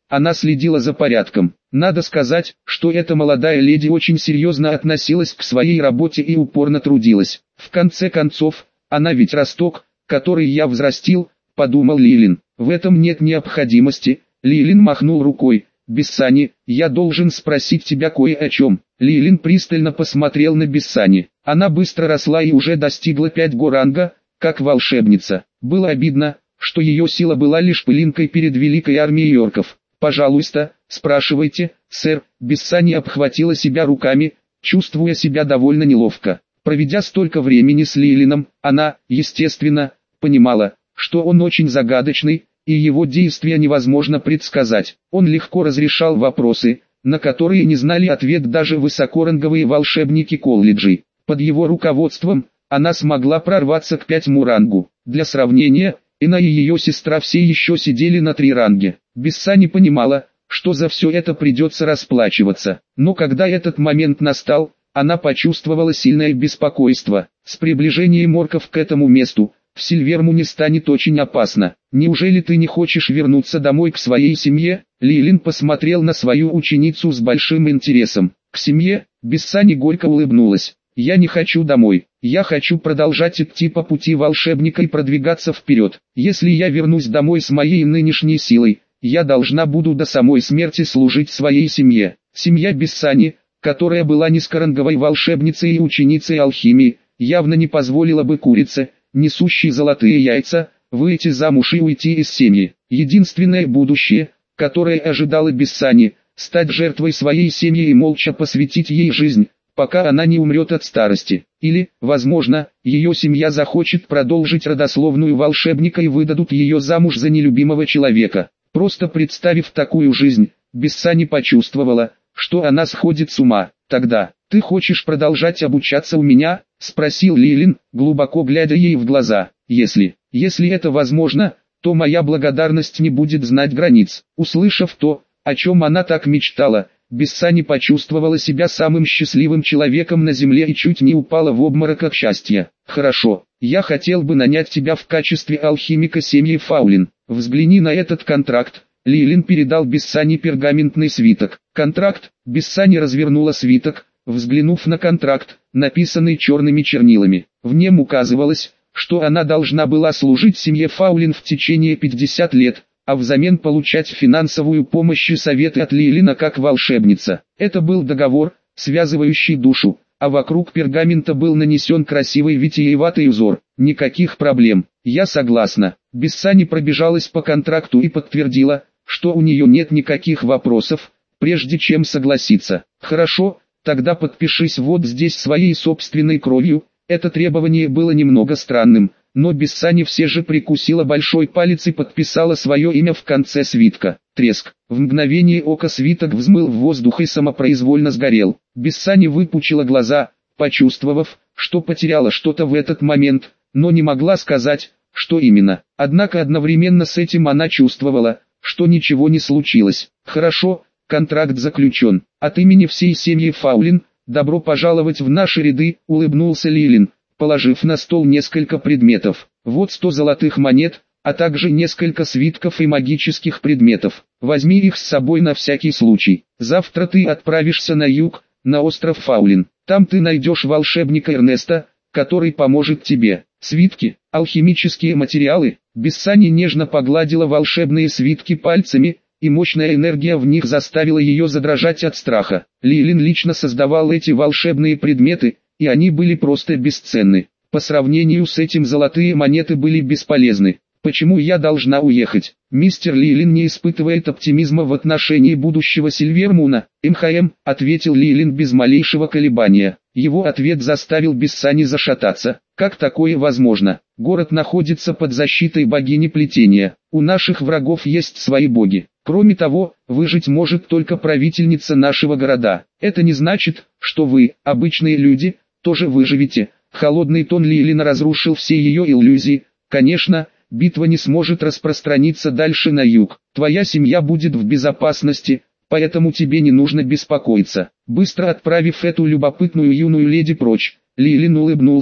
Она следила за порядком. Надо сказать, что эта молодая леди очень серьезно относилась к своей работе и упорно трудилась. В конце концов, она ведь росток, который я взрастил, подумал Лилин. В этом нет необходимости. Лилин махнул рукой. Бессани, я должен спросить тебя кое о чем. Лилин пристально посмотрел на Бессани. Она быстро росла и уже достигла пять го ранга, как волшебница. Было обидно, что ее сила была лишь пылинкой перед великой армией орков. «Пожалуйста, спрашивайте, сэр». Бессани обхватила себя руками, чувствуя себя довольно неловко. Проведя столько времени с Лилином, она, естественно, понимала, что он очень загадочный, и его действия невозможно предсказать. Он легко разрешал вопросы, на которые не знали ответ даже высокоранговые волшебники колледжей. Под его руководством, она смогла прорваться к пятому рангу. Для сравнения, Ина и ее сестра все еще сидели на три ранге. Бессани понимала, что за все это придется расплачиваться. Но когда этот момент настал, она почувствовала сильное беспокойство. С приближением орков к этому месту, в Сильвермуне станет очень опасно. Неужели ты не хочешь вернуться домой к своей семье? Лилин посмотрел на свою ученицу с большим интересом. К семье? Бессани горько улыбнулась. Я не хочу домой. Я хочу продолжать идти по пути волшебника и продвигаться вперед. Если я вернусь домой с моей нынешней силой, я должна буду до самой смерти служить своей семье. Семья Бессани, которая была низкоранговой волшебницей и ученицей алхимии, явно не позволила бы курице, несущей золотые яйца, выйти замуж и уйти из семьи. Единственное будущее, которое ожидало Бессани, стать жертвой своей семьи и молча посвятить ей жизнь, пока она не умрет от старости. Или, возможно, ее семья захочет продолжить родословную волшебника и выдадут ее замуж за нелюбимого человека. Просто представив такую жизнь, Бессани почувствовала, что она сходит с ума. «Тогда, ты хочешь продолжать обучаться у меня?» — спросил Лилин, глубоко глядя ей в глаза. «Если, если это возможно, то моя благодарность не будет знать границ». Услышав то, о чем она так мечтала, Бессани почувствовала себя самым счастливым человеком на земле и чуть не упала в обморок от счастья. «Хорошо, я хотел бы нанять тебя в качестве алхимика семьи Фаулин. Взгляни на этот контракт». Лилин передал Бессани пергаментный свиток. Контракт. Бессани развернула свиток, взглянув на контракт, написанный черными чернилами. В нем указывалось, что она должна была служить семье Фаулин в течение пятидесяти лет, а взамен получать финансовую помощь и советы от Лилина как волшебница. Это был договор, связывающий душу, а вокруг пергамента был нанесен красивый витиеватый узор. Никаких проблем. Я согласна. Бессани пробежалась по контракту и подтвердила, что у нее нет никаких вопросов, прежде чем согласиться. Хорошо, тогда подпишись вот здесь своей собственной кровью. Это требование было немного странным, но Бессани все же прикусила большой палец и подписала свое имя в конце свитка. Треск. В мгновение ока свиток взмыл в воздух и самопроизвольно сгорел. Бессани выпучила глаза, почувствовав, что потеряла что-то в этот момент, но не могла сказать, что именно. Однако одновременно с этим она чувствовала, что ничего не случилось. «Хорошо, контракт заключен. От имени всей семьи Фаулин, добро пожаловать в наши ряды», — улыбнулся Лилин, положив на стол несколько предметов. «Вот сто золотых монет, а также несколько свитков и магических предметов. Возьми их с собой на всякий случай. Завтра ты отправишься на юг, на остров Фаулин. Там ты найдешь волшебника Эрнеста, который поможет тебе». Свитки, алхимические материалы. Бессани нежно погладила волшебные свитки пальцами, и мощная энергия в них заставила ее задрожать от страха. Лилин лично создавал эти волшебные предметы, и они были просто бесценны. По сравнению с этим золотые монеты были бесполезны. «Почему я должна уехать?» «Мистер Лилин не испытывает оптимизма в отношении будущего Сильвермуна». «МХМ», — ответил Лилин без малейшего колебания. Его ответ заставил Бессани зашататься. «Как такое возможно? Город находится под защитой богини плетения. У наших врагов есть свои боги. Кроме того, выжить может только правительница нашего города. Это не значит, что вы, обычные люди, тоже выживете». Холодный тон Лилина разрушил все ее иллюзии. «Конечно, битва не сможет распространиться дальше на юг. Твоя семья будет в безопасности, поэтому тебе не нужно беспокоиться». Быстро отправив эту любопытную юную леди прочь, Лилин улыбнулся,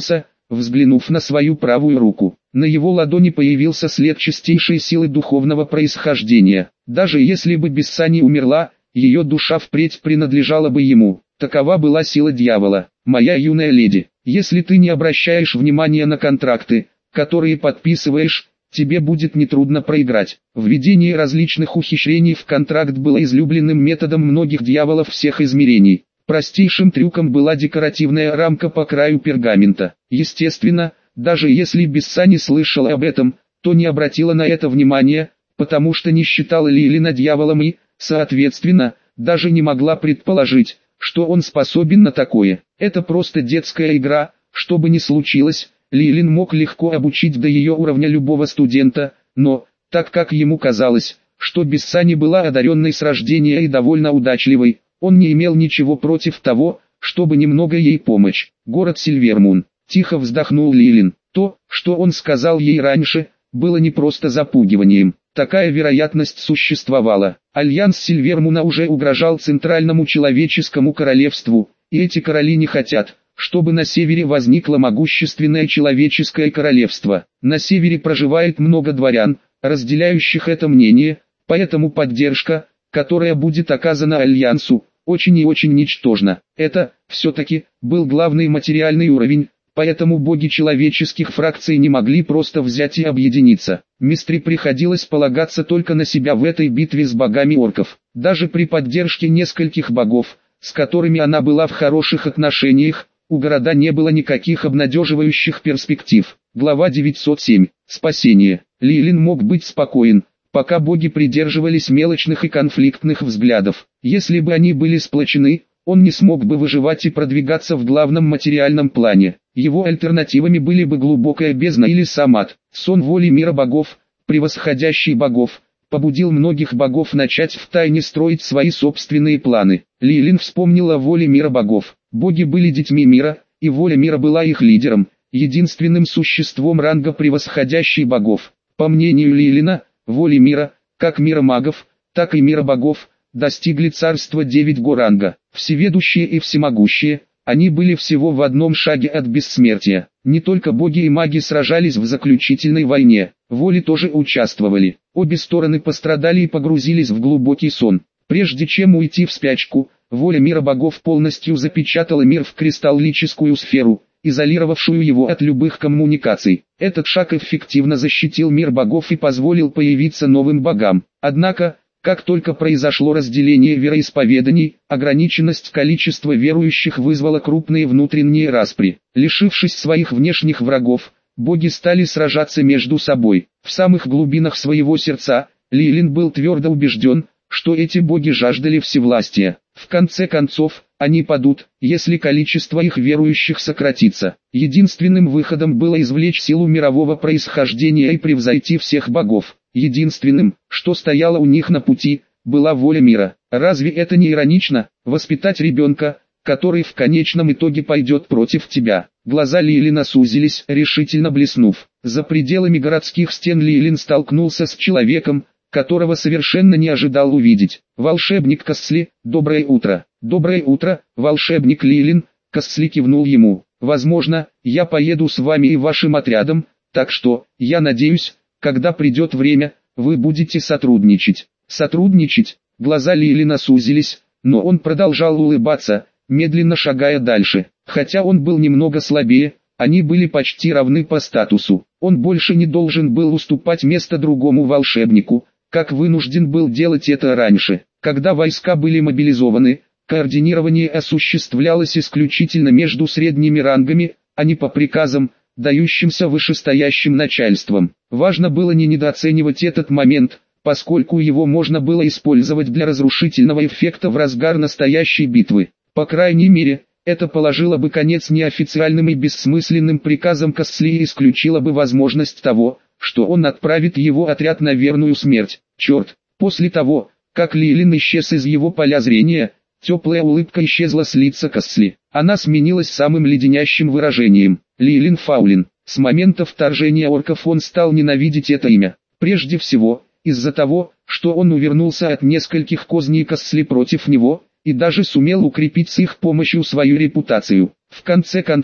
взглянув на свою правую руку. На его ладони появился след чистейшей силы духовного происхождения. Даже если бы Бессани умерла, ее душа впредь принадлежала бы ему. Такова была сила дьявола. Моя юная леди, если ты не обращаешь внимания на контракты, которые подписываешь, тебе будет нетрудно проиграть. Введение различных ухищрений в контракт было излюбленным методом многих дьяволов всех измерений. Простейшим трюком была декоративная рамка по краю пергамента. Естественно, даже если Бессани слышала об этом, то не обратила на это внимания, потому что не считала Лилина дьяволом и, соответственно, даже не могла предположить, что он способен на такое. Это просто детская игра, что бы ни случилось, Лилин мог легко обучить до ее уровня любого студента, но, так как ему казалось, что Бессани была одаренной с рождения и довольно удачливой, он не имел ничего против того, чтобы немного ей помочь. Город Сильвермун. Тихо вздохнул Лилин. То, что он сказал ей раньше, было не просто запугиванием. Такая вероятность существовала. Альянс Сильвермуна уже угрожал Центральному Человеческому Королевству, и эти короли не хотят, чтобы на севере возникло могущественное Человеческое Королевство. На севере проживает много дворян, разделяющих это мнение, поэтому поддержка, которая будет оказана Альянсу, очень и очень ничтожна. Это, все-таки, был главный материальный уровень, поэтому боги человеческих фракций не могли просто взять и объединиться. Мистри приходилось полагаться только на себя в этой битве с богами орков. Даже при поддержке нескольких богов, с которыми она была в хороших отношениях, у города не было никаких обнадеживающих перспектив. Глава девятьсот семь. Спасение. Лилин мог быть спокоен, пока боги придерживались мелочных и конфликтных взглядов. Если бы они были сплочены, он не смог бы выживать и продвигаться в главном материальном плане. Его альтернативами были бы глубокая бездна или сам ад. Сон воли мира богов, превосходящий богов, побудил многих богов начать втайне строить свои собственные планы. Лилин вспомнил о воле мира богов. Боги были детьми мира, и воля мира была их лидером, единственным существом ранга превосходящий богов. По мнению Лилина, воли мира, как мира магов, так и мира богов, достигли царства девять го ранга. Всеведущие и всемогущие, они были всего в одном шаге от бессмертия. Не только боги и маги сражались в заключительной войне, воли тоже участвовали. Обе стороны пострадали и погрузились в глубокий сон. Прежде чем уйти в спячку, воля мира богов полностью запечатала мир в кристаллическую сферу, изолировавшую его от любых коммуникаций. Этот шаг эффективно защитил мир богов и позволил появиться новым богам. Однако, как только произошло разделение вероисповеданий, ограниченность количества верующих вызвала крупные внутренние распри. Лишившись своих внешних врагов, боги стали сражаться между собой. В самых глубинах своего сердца, Лилин был твердо убежден, что эти боги жаждали всевластия. В конце концов, они падут, если количество их верующих сократится. Единственным выходом было извлечь силу мирового происхождения и превзойти всех богов. Единственным, что стояло у них на пути, была воля мира. Разве это не иронично, воспитать ребенка, который в конечном итоге пойдет против тебя? Глаза Лилина сузились, решительно блеснув. За пределами городских стен Лилин столкнулся с человеком, которого совершенно не ожидал увидеть. Волшебник Кассли, доброе утро. Доброе утро, волшебник Лилин. Кассли кивнул ему. Возможно, я поеду с вами и вашим отрядом, так что, я надеюсь, когда придет время, вы будете сотрудничать. Сотрудничать? Глаза Лилина сузились, но он продолжал улыбаться, медленно шагая дальше. Хотя он был немного слабее, они были почти равны по статусу. Он больше не должен был уступать место другому волшебнику, как вынужден был делать это раньше. Когда войска были мобилизованы, координирование осуществлялось исключительно между средними рангами, а не по приказам, дающимся вышестоящим начальством. Важно было не недооценивать этот момент, поскольку его можно было использовать для разрушительного эффекта в разгар настоящей битвы. По крайней мере, это положило бы конец неофициальным и бессмысленным приказам Кассли и исключило бы возможность того, что он отправит его отряд на верную смерть. Черт, после того, как Лилин исчез из его поля зрения, теплая улыбка исчезла с лица Кассли. Она сменилась самым леденящим выражением. Лилин Фаулин. С момента вторжения орков он стал ненавидеть это имя. Прежде всего, из-за того, что он увернулся от нескольких козней Кассли против него, и даже сумел укрепить с их помощью свою репутацию. В конце концов,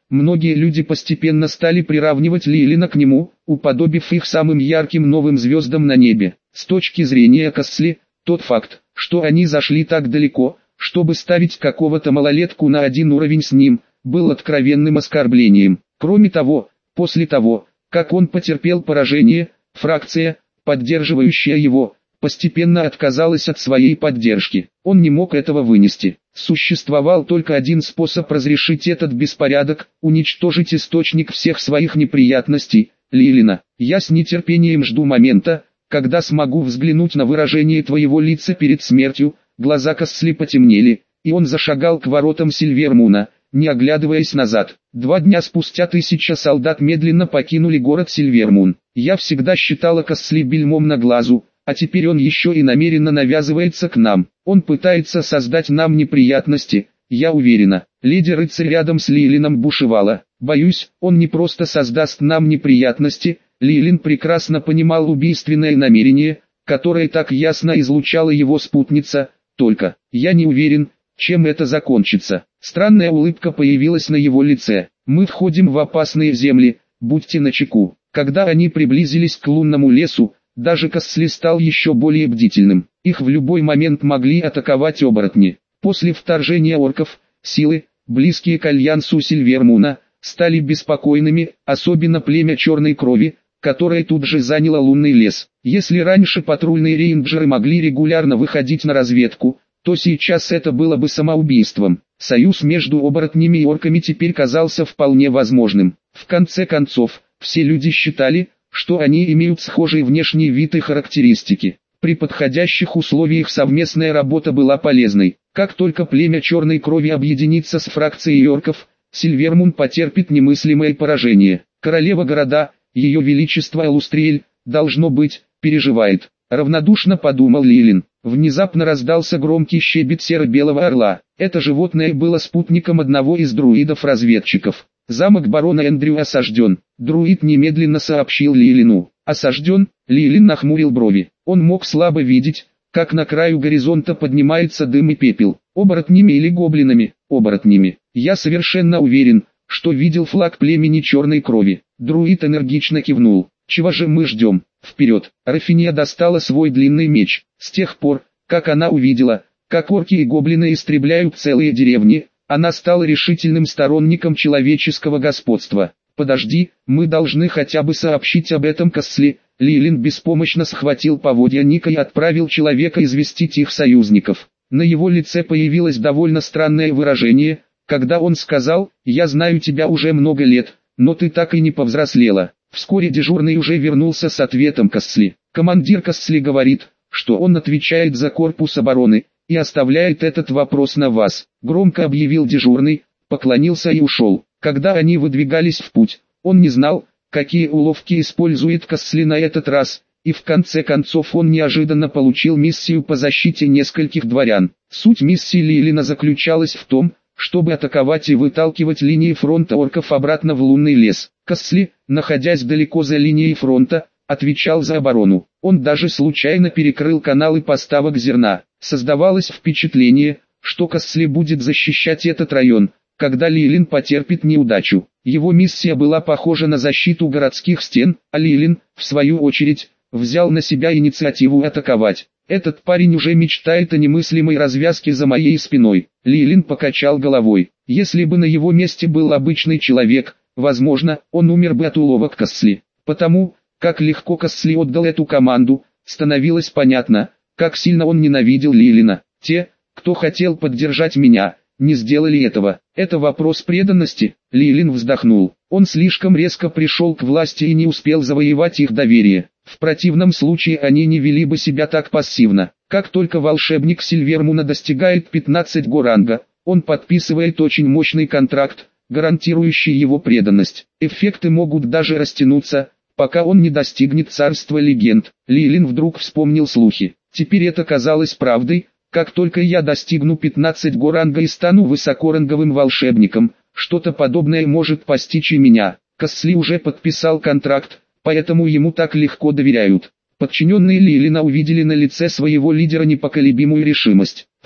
многие люди постепенно стали приравнивать Лилина к нему, уподобив их самым ярким новым звездам на небе. С точки зрения Кассли, тот факт, что они зашли так далеко, чтобы ставить какого-то малолетку на один уровень с ним, был откровенным оскорблением. Кроме того, после того, как он потерпел поражение, фракция, поддерживающая его, постепенно отказалась от своей поддержки. Он не мог этого вынести. Существовал только один способ разрешить этот беспорядок – уничтожить источник всех своих неприятностей, Лилина. Я с нетерпением жду момента, когда смогу взглянуть на выражение твоего лица перед смертью. Глаза Кассли потемнели, и он зашагал к воротам Сильвермуна, не оглядываясь назад. Два дня спустя тысяча солдат медленно покинули город Сильвермун. Я всегда считала Кассли бельмом на глазу, а теперь он еще и намеренно навязывается к нам. Он пытается создать нам неприятности, я уверена. Леди-рыцарь рядом с Лилином бушевала. Боюсь, он не просто создаст нам неприятности. Лилин прекрасно понимал убийственное намерение, которое так ясно излучала его спутница. Только, я не уверен, чем это закончится. Странная улыбка появилась на его лице. Мы входим в опасные земли, будьте начеку. Когда они приблизились к лунному лесу, даже Кассли стал еще более бдительным. Их в любой момент могли атаковать оборотни. После вторжения орков, силы, близкие к альянсу Сильвермуна, стали беспокойными, особенно племя черной крови, которое тут же заняло лунный лес. Если раньше патрульные рейнджеры могли регулярно выходить на разведку, то сейчас это было бы самоубийством. Союз между оборотнями и орками теперь казался вполне возможным. В конце концов, все люди считали, что они имеют схожий внешний вид и характеристики. При подходящих условиях совместная работа была полезной. Как только племя черной крови объединится с фракцией орков, Сильвермун потерпит немыслимое поражение. Королева города, ее величество Алустриэль, должно быть, переживает. Равнодушно подумал Лилин. Внезапно раздался громкий щебет серо-белого орла. Это животное было спутником одного из друидов-разведчиков. Замок барона Эндрю осажден. Друид немедленно сообщил Лилину. Осажден? Лилин нахмурил брови. Он мог слабо видеть, как на краю горизонта поднимается дым и пепел. Оборотнями или гоблинами? Оборотнями. Я совершенно уверен, что видел флаг племени черной крови. Друид энергично кивнул. Чего же мы ждем? Вперед! Рафиния достала свой длинный меч. С тех пор, как она увидела, как орки и гоблины истребляют целые деревни, она стала решительным сторонником человеческого господства. Подожди, мы должны хотя бы сообщить об этом Кассли. Лилин беспомощно схватил поводья Ника и отправил человека известить их союзников. На его лице появилось довольно странное выражение, когда он сказал: «Я знаю тебя уже много лет, но ты так и не повзрослела». Вскоре дежурный уже вернулся с ответом Кассли. Командир Кассли говорит, что он отвечает за корпус обороны, и оставляет этот вопрос на вас. Громко объявил дежурный, поклонился и ушел. Когда они выдвигались в путь, он не знал, какие уловки использует Кассли на этот раз, и в конце концов он неожиданно получил миссию по защите нескольких дворян. Суть миссии Лилина заключалась в том, чтобы атаковать и выталкивать линии фронта орков обратно в лунный лес. Кассли, находясь далеко за линией фронта, отвечал за оборону. Он даже случайно перекрыл каналы поставок зерна. Создавалось впечатление, что Кассли будет защищать этот район, когда Лилин потерпит неудачу. Его миссия была похожа на защиту городских стен, а Лилин, в свою очередь, взял на себя инициативу атаковать. Этот парень уже мечтает о немыслимой развязке за моей спиной. Лилин покачал головой. Если бы на его месте был обычный человек, возможно, он умер бы от уловок Кассли. Потому, как легко Кассли отдал эту команду, становилось понятно, как сильно он ненавидел Лилина. Те, кто хотел поддержать меня, не сделали этого. Это вопрос преданности. Лилин вздохнул. Он слишком резко пришел к власти и не успел завоевать их доверие. В противном случае они не вели бы себя так пассивно. Как только волшебник Сильвермуна достигает пятнадцатого го ранга, он подписывает очень мощный контракт, гарантирующий его преданность. Эффекты могут даже растянуться, пока он не достигнет царства легенд. Лилин вдруг вспомнил слухи. Теперь это казалось правдой. Как только я достигну пятнадцатого го ранга и стану высокоранговым волшебником, что-то подобное может постичь и меня. Кассли уже подписал контракт, поэтому ему так легко доверяют. Подчиненные Лилина увидели на лице своего лидера непоколебимую решимость.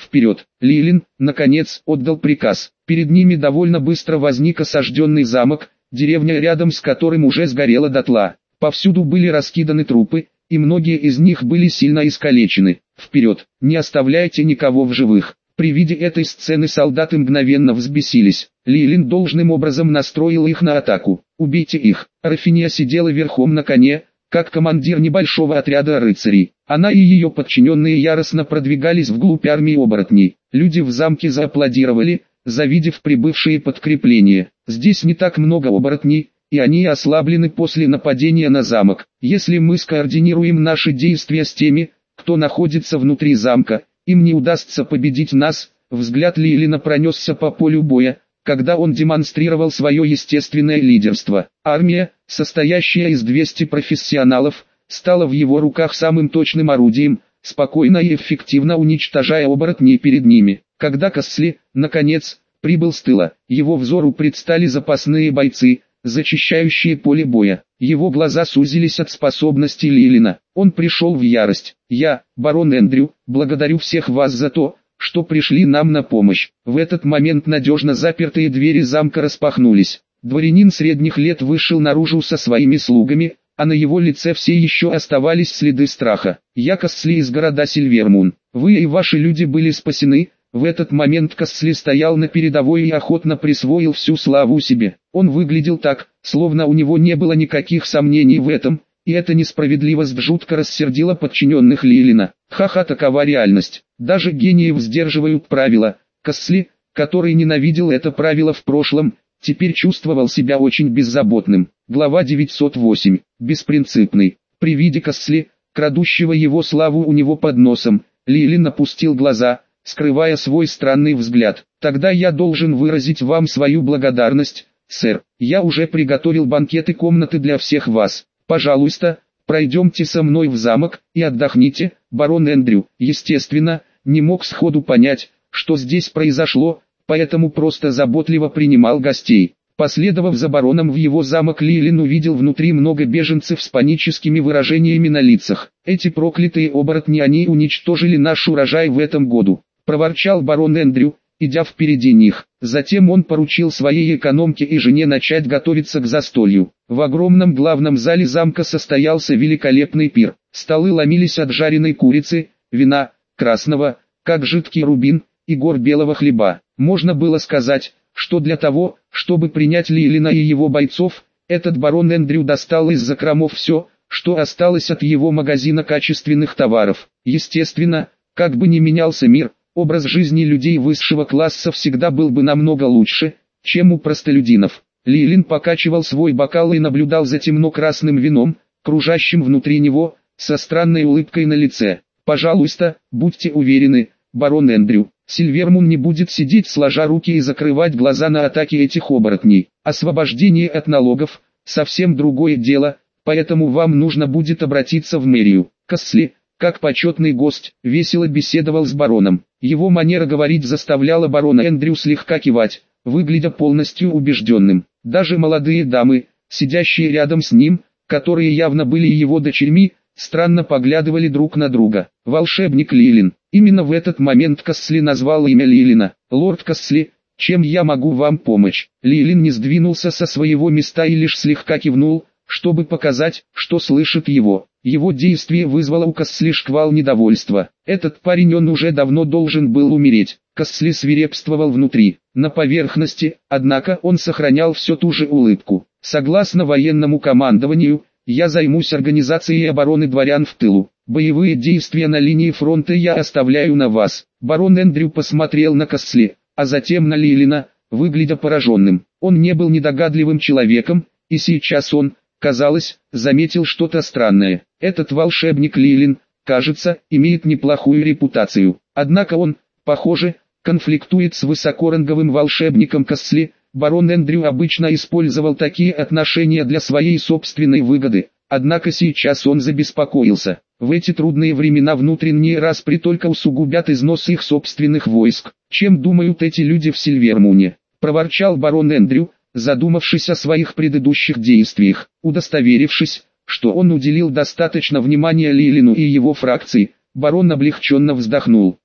Вперед! Лилин, наконец, отдал приказ. Перед ними довольно быстро возник осажденный замок, деревня рядом с которым уже сгорела дотла. Повсюду были раскиданы трупы, и многие из них были сильно искалечены. Вперед! Не оставляйте никого в живых. При виде этой сцены солдаты мгновенно взбесились. Лилин должным образом настроил их на атаку. «Убейте их!» Рафиния сидела верхом на коне, как командир небольшого отряда рыцарей. Она и ее подчиненные яростно продвигались вглубь армии оборотней. Люди в замке зааплодировали, завидев прибывшие подкрепления. Здесь не так много оборотней, и они ослаблены после нападения на замок. Если мы скоординируем наши действия с теми, кто находится внутри замка, им не удастся победить нас. Взгляд Лилина пронесся по полю боя, когда он демонстрировал свое естественное лидерство. Армия, состоящая из двухсот профессионалов, стала в его руках самым точным орудием, спокойно и эффективно уничтожая оборотней перед ними. Когда Кассли, наконец, прибыл с тыла, его взору предстали запасные бойцы, зачищающие поле боя. Его глаза сузились от способностей Лилина. Он пришел в ярость. «Я, барон Эндрю, благодарю всех вас за то, что пришли нам на помощь». В этот момент надежно запертые двери замка распахнулись. Дворянин средних лет вышел наружу со своими слугами, а на его лице все еще оставались следы страха. «Я Кассли из города Сильвермун. Вы и ваши люди были спасены». В этот момент Кассли стоял на передовой и охотно присвоил всю славу себе. Он выглядел так, словно у него не было никаких сомнений в этом, и эта несправедливость жутко рассердила подчиненных Лилина. Ха-ха, такова реальность. Даже гениев сдерживают правила. Кассли, который ненавидел это правило в прошлом, теперь чувствовал себя очень беззаботным. Глава девятьсот восемь. Беспринципный. При виде Кассли, крадущего его славу у него под носом, Лилин опустил глаза, скрывая свой странный взгляд. «Тогда я должен выразить вам свою благодарность, сэр. Я уже приготовил банкет и комнаты для всех вас. Пожалуйста, пройдемте со мной в замок и отдохните». Барон Эндрю, естественно, не мог сходу понять, что здесь произошло, поэтому просто заботливо принимал гостей. Последовав за бароном в его замок, Лилин увидел внутри много беженцев с паническими выражениями на лицах. «Эти проклятые оборотни, они уничтожили наш урожай в этом году», — проворчал барон Эндрю, идя впереди них. Затем он поручил своей экономке и жене начать готовиться к застолью. В огромном главном зале замка состоялся великолепный пир. Столы ломились от жареной курицы, вина, красного, как жидкий рубин, и гор белого хлеба. Можно было сказать, что для того, чтобы принять Лилина и его бойцов, этот барон Эндрю достал из закромов все, что осталось от его магазина качественных товаров. Естественно, как бы ни менялся мир, образ жизни людей высшего класса всегда был бы намного лучше, чем у простолюдинов. Лилин покачивал свой бокал и наблюдал за темно-красным вином, кружащим внутри него, со странной улыбкой на лице. «Пожалуйста, будьте уверены, барон Эндрю, Сильвермун не будет сидеть сложа руки и закрывать глаза на атаки этих оборотней. Освобождение от налогов – совсем другое дело, поэтому вам нужно будет обратиться в мэрию». Кассли, как почетный гость, весело беседовал с бароном. Его манера говорить заставляла барона Эндрю слегка кивать, выглядя полностью убежденным. Даже молодые дамы, сидящие рядом с ним, которые явно были его дочерьми, странно поглядывали друг на друга. «Волшебник Лилин». Именно в этот момент Кассли назвал имя Лилина. «Лорд Кассли, чем я могу вам помочь?» Лилин не сдвинулся со своего места и лишь слегка кивнул, чтобы показать, что слышит его. Его действие вызвало у Кассли шквал недовольства. Этот парень, он уже давно должен был умереть. Кассли свирепствовал внутри. На поверхности, однако, он сохранял все ту же улыбку. «Согласно военному командованию, я займусь организацией обороны дворян в тылу. Боевые действия на линии фронта я оставляю на вас». Барон Эндрю посмотрел на Кассли, а затем на Лилина, выглядя пораженным. Он не был недогадливым человеком, и сейчас он, казалось, заметил что-то странное. Этот волшебник Лилин, кажется, имеет неплохую репутацию. Однако он, похоже, конфликтует с высокоранговым волшебником Кассли. Барон Эндрю обычно использовал такие отношения для своей собственной выгоды, однако сейчас он забеспокоился. В эти трудные времена внутренние распри только усугубят износ их собственных войск. «Чем думают эти люди в Сильвермуне?» – проворчал барон Эндрю, задумавшись о своих предыдущих действиях. Удостоверившись, что он уделил достаточно внимания Лилину и его фракции, барон облегченно вздохнул.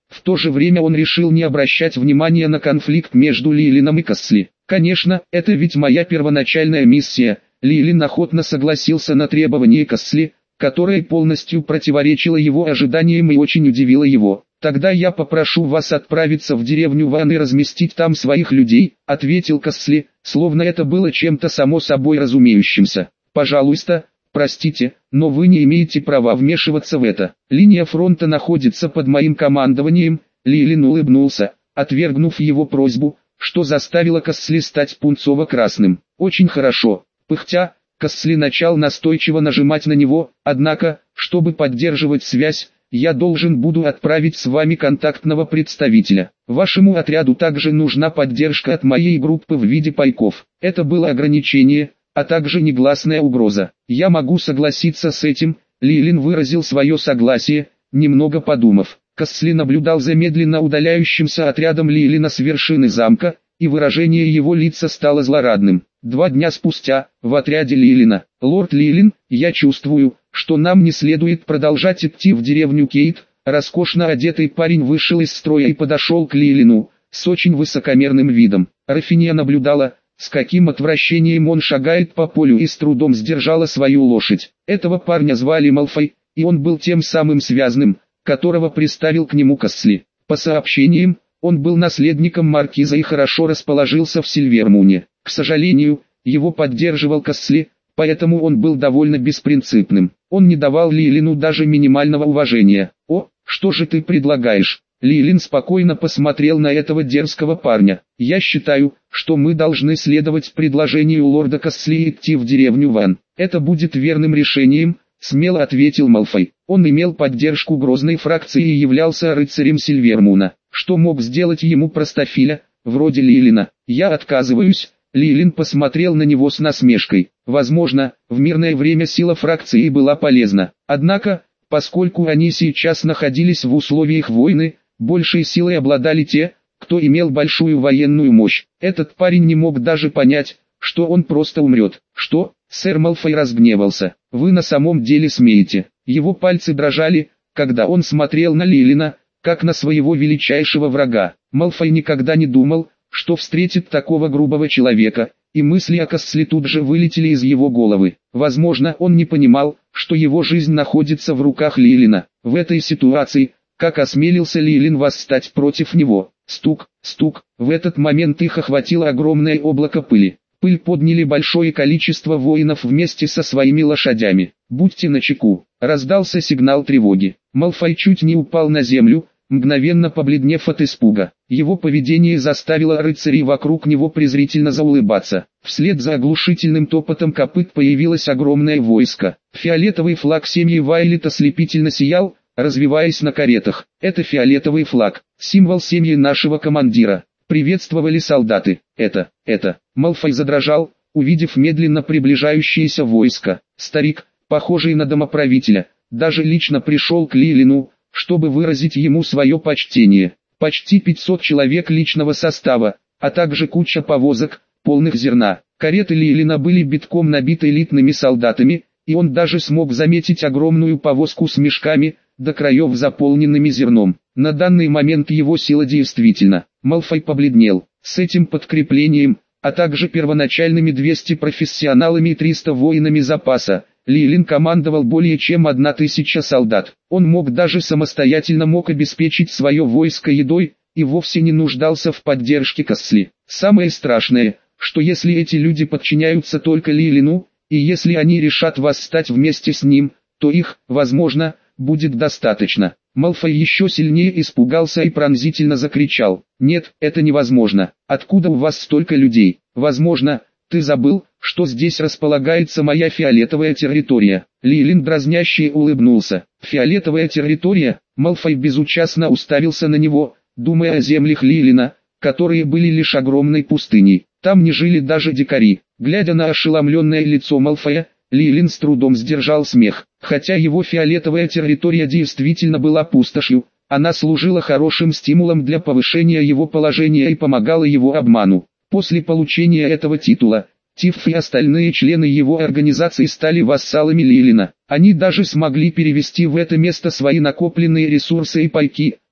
В то же время он решил не обращать внимания на конфликт между Лилином и Кассли. «Конечно, это ведь моя первоначальная миссия». Лилин охотно согласился на требование Кассли, которое полностью противоречило его ожиданиям и очень удивило его. «Тогда я попрошу вас отправиться в деревню Ван и разместить там своих людей», — ответил Кассли, словно это было чем-то само собой разумеющимся. «Пожалуйста, простите, но вы не имеете права вмешиваться в это. Линия фронта находится под моим командованием». Лилин улыбнулся, отвергнув его просьбу, что заставило Кассли стать пунцово-красным. «Очень хорошо». Пыхтя, Кассли начал настойчиво нажимать на него, «однако, чтобы поддерживать связь, я должен буду отправить с вами контактного представителя. Вашему отряду также нужна поддержка от моей группы в виде пайков». Это было ограничение, а также негласная угроза. «Я могу согласиться с этим», — Лилин выразил свое согласие, немного подумав. Кассли наблюдал за медленно удаляющимся отрядом Лилина с вершины замка, и выражение его лица стало злорадным. Два дня спустя, в отряде Лилина: «Лорд Лилин, я чувствую, что нам не следует продолжать идти в деревню Кейт». Роскошно одетый парень вышел из строя и подошел к Лилину, с очень высокомерным видом. Рафиния наблюдала, с каким отвращением он шагает по полю, и с трудом сдержала свою лошадь. Этого парня звали Малфой, и он был тем самым связным, которого приставил к нему Кассли. По сообщениям, он был наследником маркиза и хорошо расположился в Сильвермуне. К сожалению, его поддерживал Кассли, поэтому он был довольно беспринципным. Он не давал Лилину даже минимального уважения. «О, что же ты предлагаешь?» Лилин спокойно посмотрел на этого дерзкого парня. «Я считаю, что мы должны следовать предложению лорда Кассли и идти в деревню Ван. Это будет верным решением», — смело ответил Малфой. Он имел поддержку грозной фракции и являлся рыцарем Сильвермуна. Что мог сделать ему простофиля, вроде Лилина? «Я отказываюсь». Лилин посмотрел на него с насмешкой. Возможно, в мирное время сила фракции была полезна. Однако, поскольку они сейчас находились в условиях войны, большей силой обладали те, кто имел большую военную мощь. Этот парень не мог даже понять, что он просто умрет. «Что?» — сэр Малфой разгневался. «Вы на самом деле смеете?» Его пальцы дрожали, когда он смотрел на Лилина, как на своего величайшего врага. Малфой никогда не думал, что встретит такого грубого человека, и мысли о Кассли тут же вылетели из его головы. Возможно, он не понимал, что его жизнь находится в руках Лилина. В этой ситуации, как осмелился Лилин восстать против него? Стук, стук, в этот момент их охватило огромное облако пыли. Пыль подняли большое количество воинов вместе со своими лошадями. «Будьте начеку», раздался сигнал тревоги. Малфой чуть не упал на землю, мгновенно побледнев от испуга. Его поведение заставило рыцарей вокруг него презрительно заулыбаться. Вслед за оглушительным топотом копыт появилось огромное войско. Фиолетовый флаг семьи Вайлет ослепительно сиял, развиваясь на каретах. «Это фиолетовый флаг, символ семьи нашего командира», приветствовали солдаты. «Это, это...» Малфой задрожал, увидев медленно приближающееся войско. Старик, похожий на домоправителя, даже лично пришел к Лилину, чтобы выразить ему свое почтение. Почти пятьсот человек личного состава, а также куча повозок, полных зерна. Кареты Лилина были битком набиты элитными солдатами, и он даже смог заметить огромную повозку с мешками, до краев заполненными зерном. На данный момент его сила действительно. Малфой побледнел. С этим подкреплением, а также первоначальными двумястами профессионалами и трёхсотами воинами запаса, Лилин командовал более чем одна тысяча солдат. Он мог даже самостоятельно мог обеспечить свое войско едой, и вовсе не нуждался в поддержке Кассли. Самое страшное, что если эти люди подчиняются только Лилину, и если они решат восстать вместе с ним, то их, возможно, будет достаточно. Малфой еще сильнее испугался и пронзительно закричал: «Нет, это невозможно! Откуда у вас столько людей? Возможно, ты забыл, что здесь располагается моя фиолетовая территория». Лилин дразняще улыбнулся. «Фиолетовая территория?» Малфой безучастно уставился на него, думая о землях Лилина, которые были лишь огромной пустыней. Там не жили даже дикари. Глядя на ошеломленное лицо Малфоя, Лилин с трудом сдержал смех. Хотя его фиолетовая территория действительно была пустошью, она служила хорошим стимулом для повышения его положения и помогала его обману. После получения этого титула, Тиф и остальные члены его организации стали вассалами Лилина. Они даже смогли перевести в это место свои накопленные ресурсы и пайки,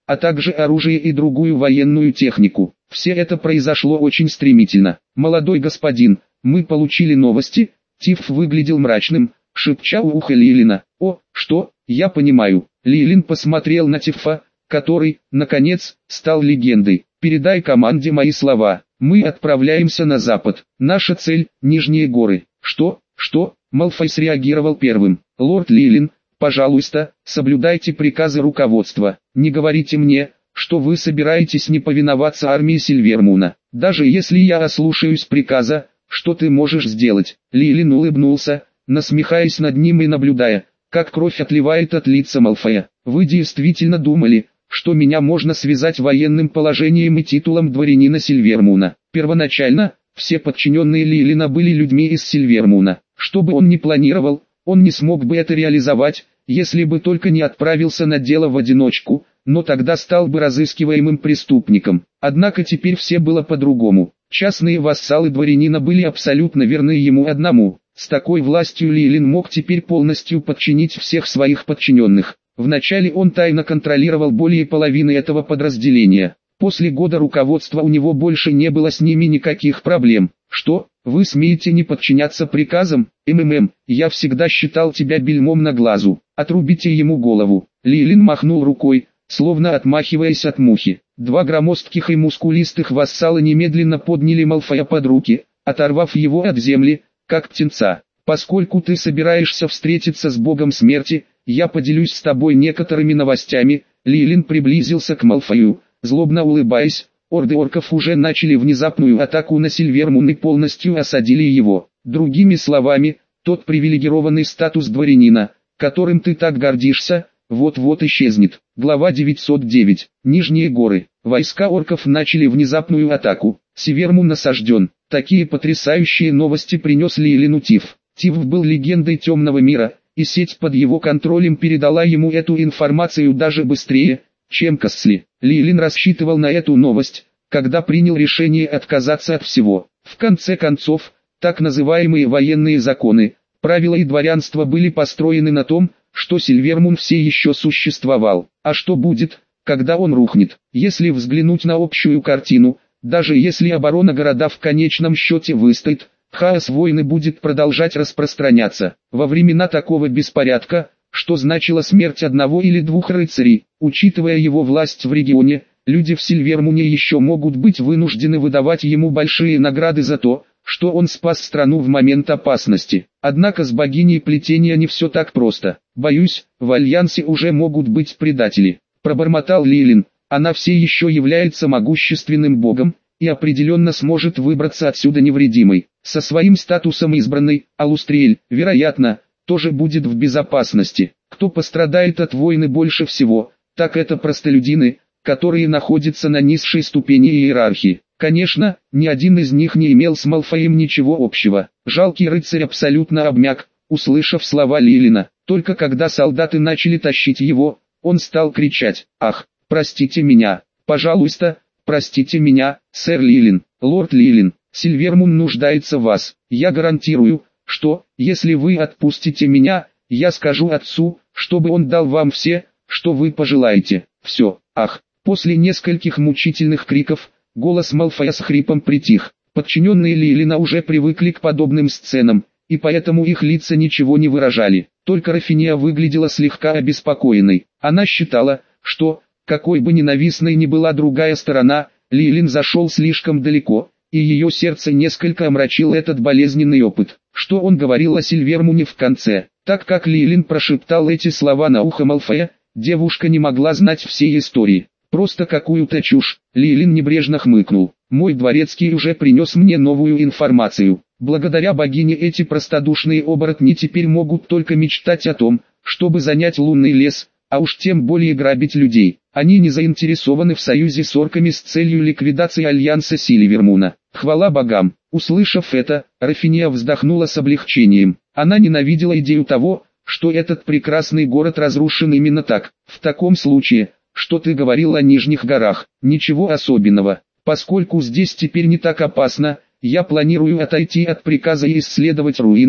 а также оружие и другую военную технику. Все это произошло очень стремительно. «Молодой господин, мы получили новости». Тиф выглядел мрачным, шепча у уха Лилина. «О, что, я понимаю». Лилин посмотрел на Тифа, который, наконец, стал легендой. «Передай команде мои слова. Мы отправляемся на запад. Наша цель – Нижние горы». «Что? Что?» Малфой среагировал первым. «Лорд Лилин, пожалуйста, соблюдайте приказы руководства. Не говорите мне, что вы собираетесь не повиноваться армии Сильвермуна. Даже если я ослушаюсь приказа, что ты можешь сделать?» Лилин улыбнулся, насмехаясь над ним и наблюдая, как кровь отливает от лица Малфоя. «Вы действительно думали, что меня можно связать военным положением и титулом дворянина Сильвермуна?» Первоначально, все подчиненные Лилина были людьми из Сильвермуна. Что бы он ни планировал, он не смог бы это реализовать, если бы только не отправился на дело в одиночку, но тогда стал бы разыскиваемым преступником. Однако теперь все было по-другому. Частные вассалы дворянина были абсолютно верны ему одному. С такой властью Лилин мог теперь полностью подчинить всех своих подчиненных. Вначале он тайно контролировал более половины этого подразделения. После года руководства у него больше не было с ними никаких проблем. «Что, вы смеете не подчиняться приказам? МММ, я всегда считал тебя бельмом на глазу. Отрубите ему голову». Лилин махнул рукой, словно отмахиваясь от мухи. Два громоздких и мускулистых вассала немедленно подняли Малфоя под руки, оторвав его от земли, как птенца. «Поскольку ты собираешься встретиться с богом смерти, я поделюсь с тобой некоторыми новостями». Лилин приблизился к Малфою, злобно улыбаясь. Орды орков уже начали внезапную атаку на Сильвермун и полностью осадили его. Другими словами, тот привилегированный статус дворянина, которым ты так гордишься, вот-вот исчезнет. Глава девятьсот девять. Нижние горы. Войска орков начали внезапную атаку. Сильвермун осажден. Такие потрясающие новости принес Лилину Тиф. Тиф был легендой темного мира, и сеть под его контролем передала ему эту информацию даже быстрее, чем Кассли. Лилин рассчитывал на эту новость, когда принял решение отказаться от всего. В конце концов, так называемые военные законы, правила и дворянство были построены на том, что Сильвермун все еще существовал. А что будет, когда он рухнет? Если взглянуть на общую картину, даже если оборона города в конечном счете выстоит, хаос войны будет продолжать распространяться. Во времена такого беспорядка, что значила смерть одного или двух рыцарей, учитывая его власть в регионе, люди в Сильвермуне еще могут быть вынуждены выдавать ему большие награды за то, что он спас страну в момент опасности. Однако с богиней плетения не все так просто. «Боюсь, в Альянсе уже могут быть предатели», — пробормотал Лилин. «Она все еще является могущественным богом, и определенно сможет выбраться отсюда невредимой. Со своим статусом избранной, Алустриэль, вероятно, тоже будет в безопасности. Кто пострадает от войны больше всего, так это простолюдины, которые находятся на низшей ступени иерархии. Конечно, ни один из них не имел с Малфоем ничего общего. Жалкий рыцарь абсолютно обмяк, услышав слова Лилина. Только когда солдаты начали тащить его, он стал кричать: «Ах, простите меня, пожалуйста, простите меня, сэр Лилин, лорд Лилин, Сильвермун нуждается в вас. Я гарантирую, что, если вы отпустите меня, я скажу отцу, чтобы он дал вам все, что вы пожелаете. Все, ах». После нескольких мучительных криков, голос Малфоя с хрипом притих. Подчиненные Лилина уже привыкли к подобным сценам, и поэтому их лица ничего не выражали. Только Рафиния выглядела слегка обеспокоенной. Она считала, что, какой бы ненавистной ни была другая сторона, Лилин зашел слишком далеко, и ее сердце несколько омрачил этот болезненный опыт. Что он говорил о Сильвермуне в конце? Так как Лилин прошептал эти слова на ухо Малфоя, девушка не могла знать всей истории. Просто какую-то чушь. Лилин небрежно хмыкнул. «Мой дворецкий уже принес мне новую информацию. Благодаря богине эти простодушные оборотни теперь могут только мечтать о том, чтобы занять лунный лес, а уж тем более грабить людей. Они не заинтересованы в союзе с орками с целью ликвидации альянса Сильвермуна. Хвала богам». Услышав это, Рафиния вздохнула с облегчением. Она ненавидела идею того, что этот прекрасный город разрушен именно так. В таком случае, что ты говорил о Нижних горах, ничего особенного. Поскольку здесь теперь не так опасно, я планирую отойти от приказа и исследовать руины,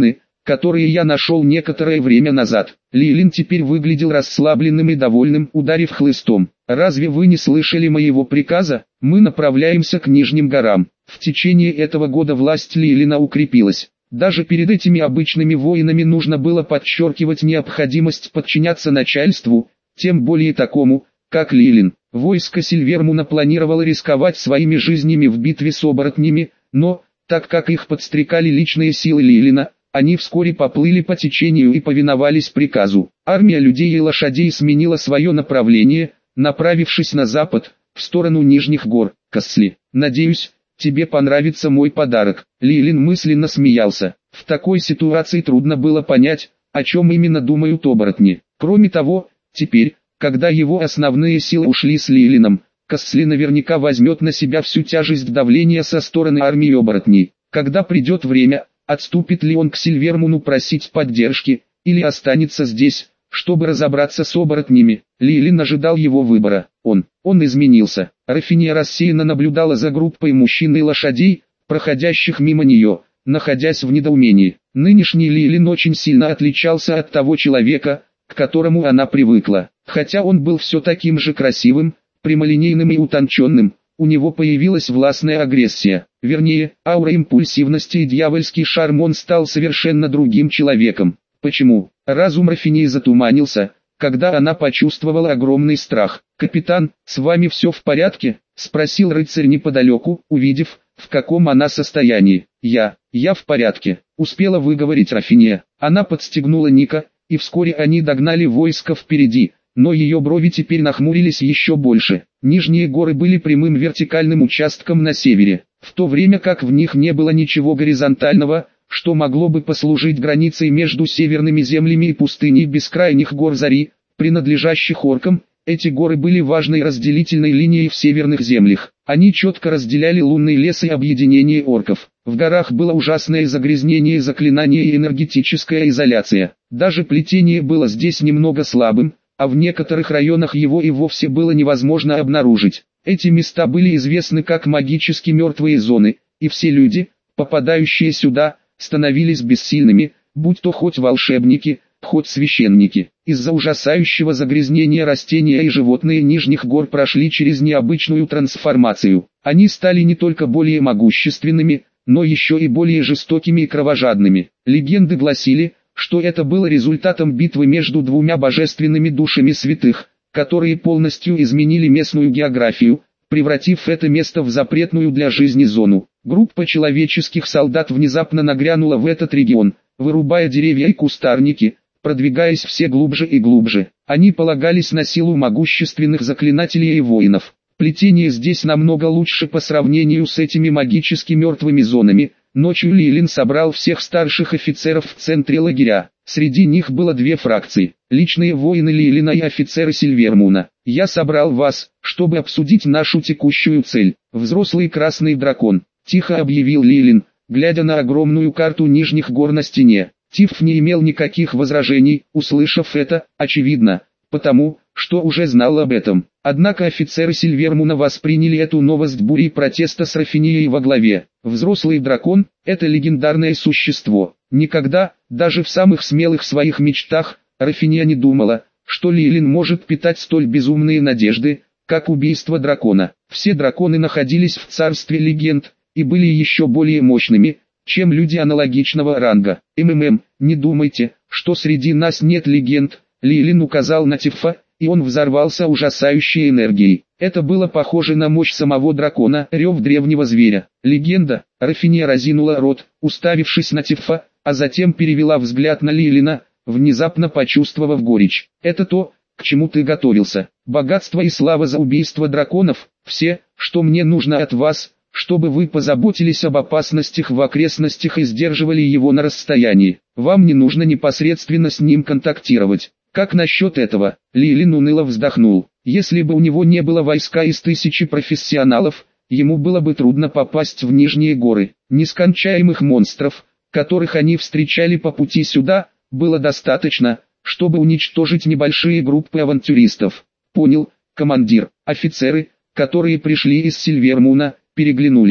которые я нашел некоторое время назад. Лилин теперь выглядел расслабленным и довольным, ударив хлыстом. «Разве вы не слышали моего приказа? Мы направляемся к Нижним горам». В течение этого года власть Лилина укрепилась. Даже перед этими обычными воинами нужно было подчеркивать необходимость подчиняться начальству, тем более такому, как Лилин. Войско Сильвермуна планировало рисковать своими жизнями в битве с оборотнями, но, так как их подстрекали личные силы Лилина, они вскоре поплыли по течению и повиновались приказу. Армия людей и лошадей сменила свое направление, направившись на запад, в сторону Нижних гор. «Касли, надеюсь, тебе понравится мой подарок». Лилин мысленно смеялся. В такой ситуации трудно было понять, о чем именно думают оборотни. Кроме того, теперь, когда его основные силы ушли с Лилином, Касли наверняка возьмет на себя всю тяжесть давления со стороны армии оборотней. Когда придет время, отступит ли он к Сильвермуну просить поддержки, или останется здесь, чтобы разобраться с оборотнями. Лилин ожидал его выбора. Он, он изменился. Рафиния рассеянно наблюдала за группой мужчин и лошадей, проходящих мимо нее, находясь в недоумении. Нынешний Лилин очень сильно отличался от того человека, к которому она привыкла. Хотя он был все таким же красивым, прямолинейным и утонченным, у него появилась властная агрессия. Вернее, аура импульсивности и дьявольский шарм, он стал совершенно другим человеком. Почему? Разум Рафинии затуманился, когда она почувствовала огромный страх. «Капитан, с вами все в порядке?» — спросил рыцарь неподалеку, увидев, в каком она состоянии. «Я, я в порядке», — успела выговорить Рафиния. Она подстегнула Ника, и вскоре они догнали войско впереди, но ее брови теперь нахмурились еще больше. Нижние горы были прямым вертикальным участком на севере, в то время как в них не было ничего горизонтального, что могло бы послужить границей между северными землями и пустыней бескрайних гор Зари, принадлежащих оркам. Эти горы были важной разделительной линией в северных землях. Они четко разделяли лунный лес и объединение орков. В горах было ужасное загрязнение заклинания и энергетическая изоляция. Даже плетение было здесь немного слабым, а в некоторых районах его и вовсе было невозможно обнаружить. Эти места были известны как магически мертвые зоны, и все люди, попадающие сюда, становились бессильными, будь то хоть волшебники, хоть священники. Из-за ужасающего загрязнения растения и животные Нижних гор прошли через необычную трансформацию. Они стали не только более могущественными, но еще и более жестокими и кровожадными. Легенды гласили, что это было результатом битвы между двумя божественными душами святых, которые полностью изменили местную географию, превратив это место в запретную для жизни зону. Группа человеческих солдат внезапно нагрянула в этот регион, вырубая деревья и кустарники, продвигаясь все глубже и глубже. Они полагались на силу могущественных заклинателей и воинов. Плетение здесь намного лучше по сравнению с этими магически мертвыми зонами. Ночью Лилин собрал всех старших офицеров в центре лагеря. Среди них было две фракции: личные воины Лилина и офицеры Сильвермуна. «Я собрал вас, чтобы обсудить нашу текущую цель. Взрослый красный дракон», — тихо объявил Лилин, глядя на огромную карту Нижних гор на стене. Тиф не имел никаких возражений, услышав это, очевидно, потому, что уже знал об этом. Однако офицеры Сильвермуна восприняли эту новость бурей протеста с Рафинией во главе. Взрослый дракон – это легендарное существо. Никогда, даже в самых смелых своих мечтах, Рафиния не думала, что Лилин может питать столь безумные надежды, как убийство дракона. Все драконы находились в царстве легенд, и были еще более мощными, чем люди аналогичного ранга. МММ, не думайте, что среди нас нет легенд. Лилин указал на Тифа, и он взорвался ужасающей энергией. Это было похоже на мощь самого дракона, рев древнего зверя. Легенда. Рафиния разинула рот, уставившись на Тифа, а затем перевела взгляд на Лилина, внезапно почувствовав горечь. Это то, к чему ты готовился. Богатство и слава за убийство драконов, все, что мне нужно от вас, чтобы вы позаботились об опасностях в окрестностях и сдерживали его на расстоянии. Вам не нужно непосредственно с ним контактировать. Как насчет этого? Лилин уныло вздохнул. Если бы у него не было войска из тысячи профессионалов, ему было бы трудно попасть в Нижние горы. Нескончаемых монстров, которых они встречали по пути сюда, было достаточно, чтобы уничтожить небольшие группы авантюристов. Понял, командир. Офицеры, которые пришли из Сильвермуна, переглянулись.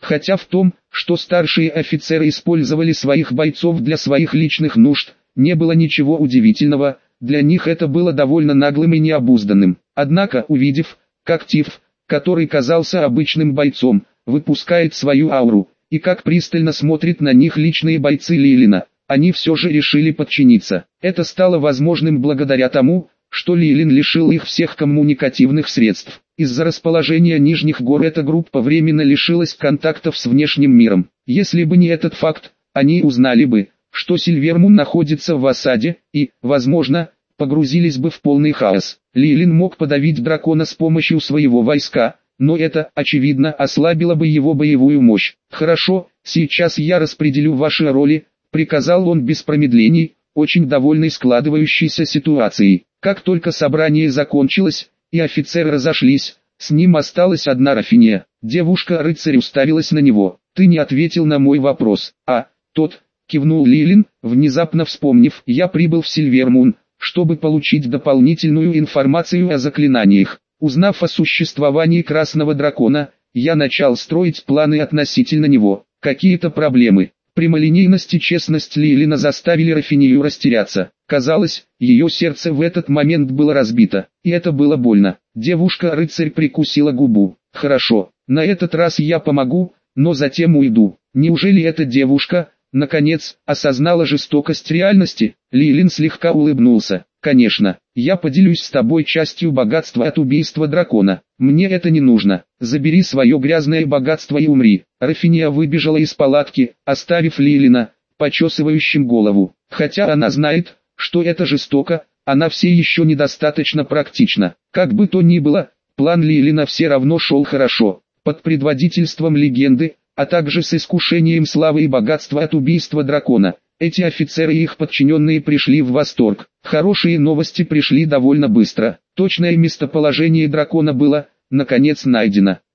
Хотя в том, что старшие офицеры использовали своих бойцов для своих личных нужд, не было ничего удивительного, для них это было довольно наглым и необузданным. Однако, увидев, как Тиф, который казался обычным бойцом, выпускает свою ауру, и как пристально смотрят на них личные бойцы Лилина, они все же решили подчиниться. Это стало возможным благодаря тому, что Лилин лишил их всех коммуникативных средств. Из-за расположения Нижних гор эта группа временно лишилась контактов с внешним миром. Если бы не этот факт, они узнали бы, что Сильвермун находится в осаде, и, возможно, погрузились бы в полный хаос. Лилин мог подавить дракона с помощью своего войска, но это, очевидно, ослабило бы его боевую мощь. «Хорошо, сейчас я распределю ваши роли», — приказал он без промедлений, очень довольный складывающейся ситуацией. Как только собрание закончилось, и офицеры разошлись, с ним осталась одна Рафиния. Девушка-рыцарь уставилась на него. «Ты не ответил на мой вопрос». «А, тот», — кивнул Лилин, внезапно вспомнив, «я прибыл в Сильвермун, чтобы получить дополнительную информацию о заклинаниях. Узнав о существовании Красного Дракона, я начал строить планы относительно него. Какие-то проблемы». Прямолинейность и честность Лилина заставили Рафинию растеряться. Казалось, ее сердце в этот момент было разбито, и это было больно. Девушка-рыцарь прикусила губу. «Хорошо, на этот раз я помогу, но затем уйду». Неужели эта девушка, наконец, осознала жестокость реальности? Лилин слегка улыбнулся. «Конечно, я поделюсь с тобой частью богатства от убийства дракона. Мне это не нужно. Забери свое грязное богатство и умри». Рафиния выбежала из палатки, оставив Лилина, почесывающим голову. Хотя она знает, что это жестоко, она все еще недостаточно практична. Как бы то ни было, план Лилина все равно шел хорошо. Под предводительством легенды, а также с искушением славы и богатства от убийства дракона, эти офицеры и их подчиненные пришли в восторг. Хорошие новости пришли довольно быстро. Точное местоположение дракона было, наконец, найдено.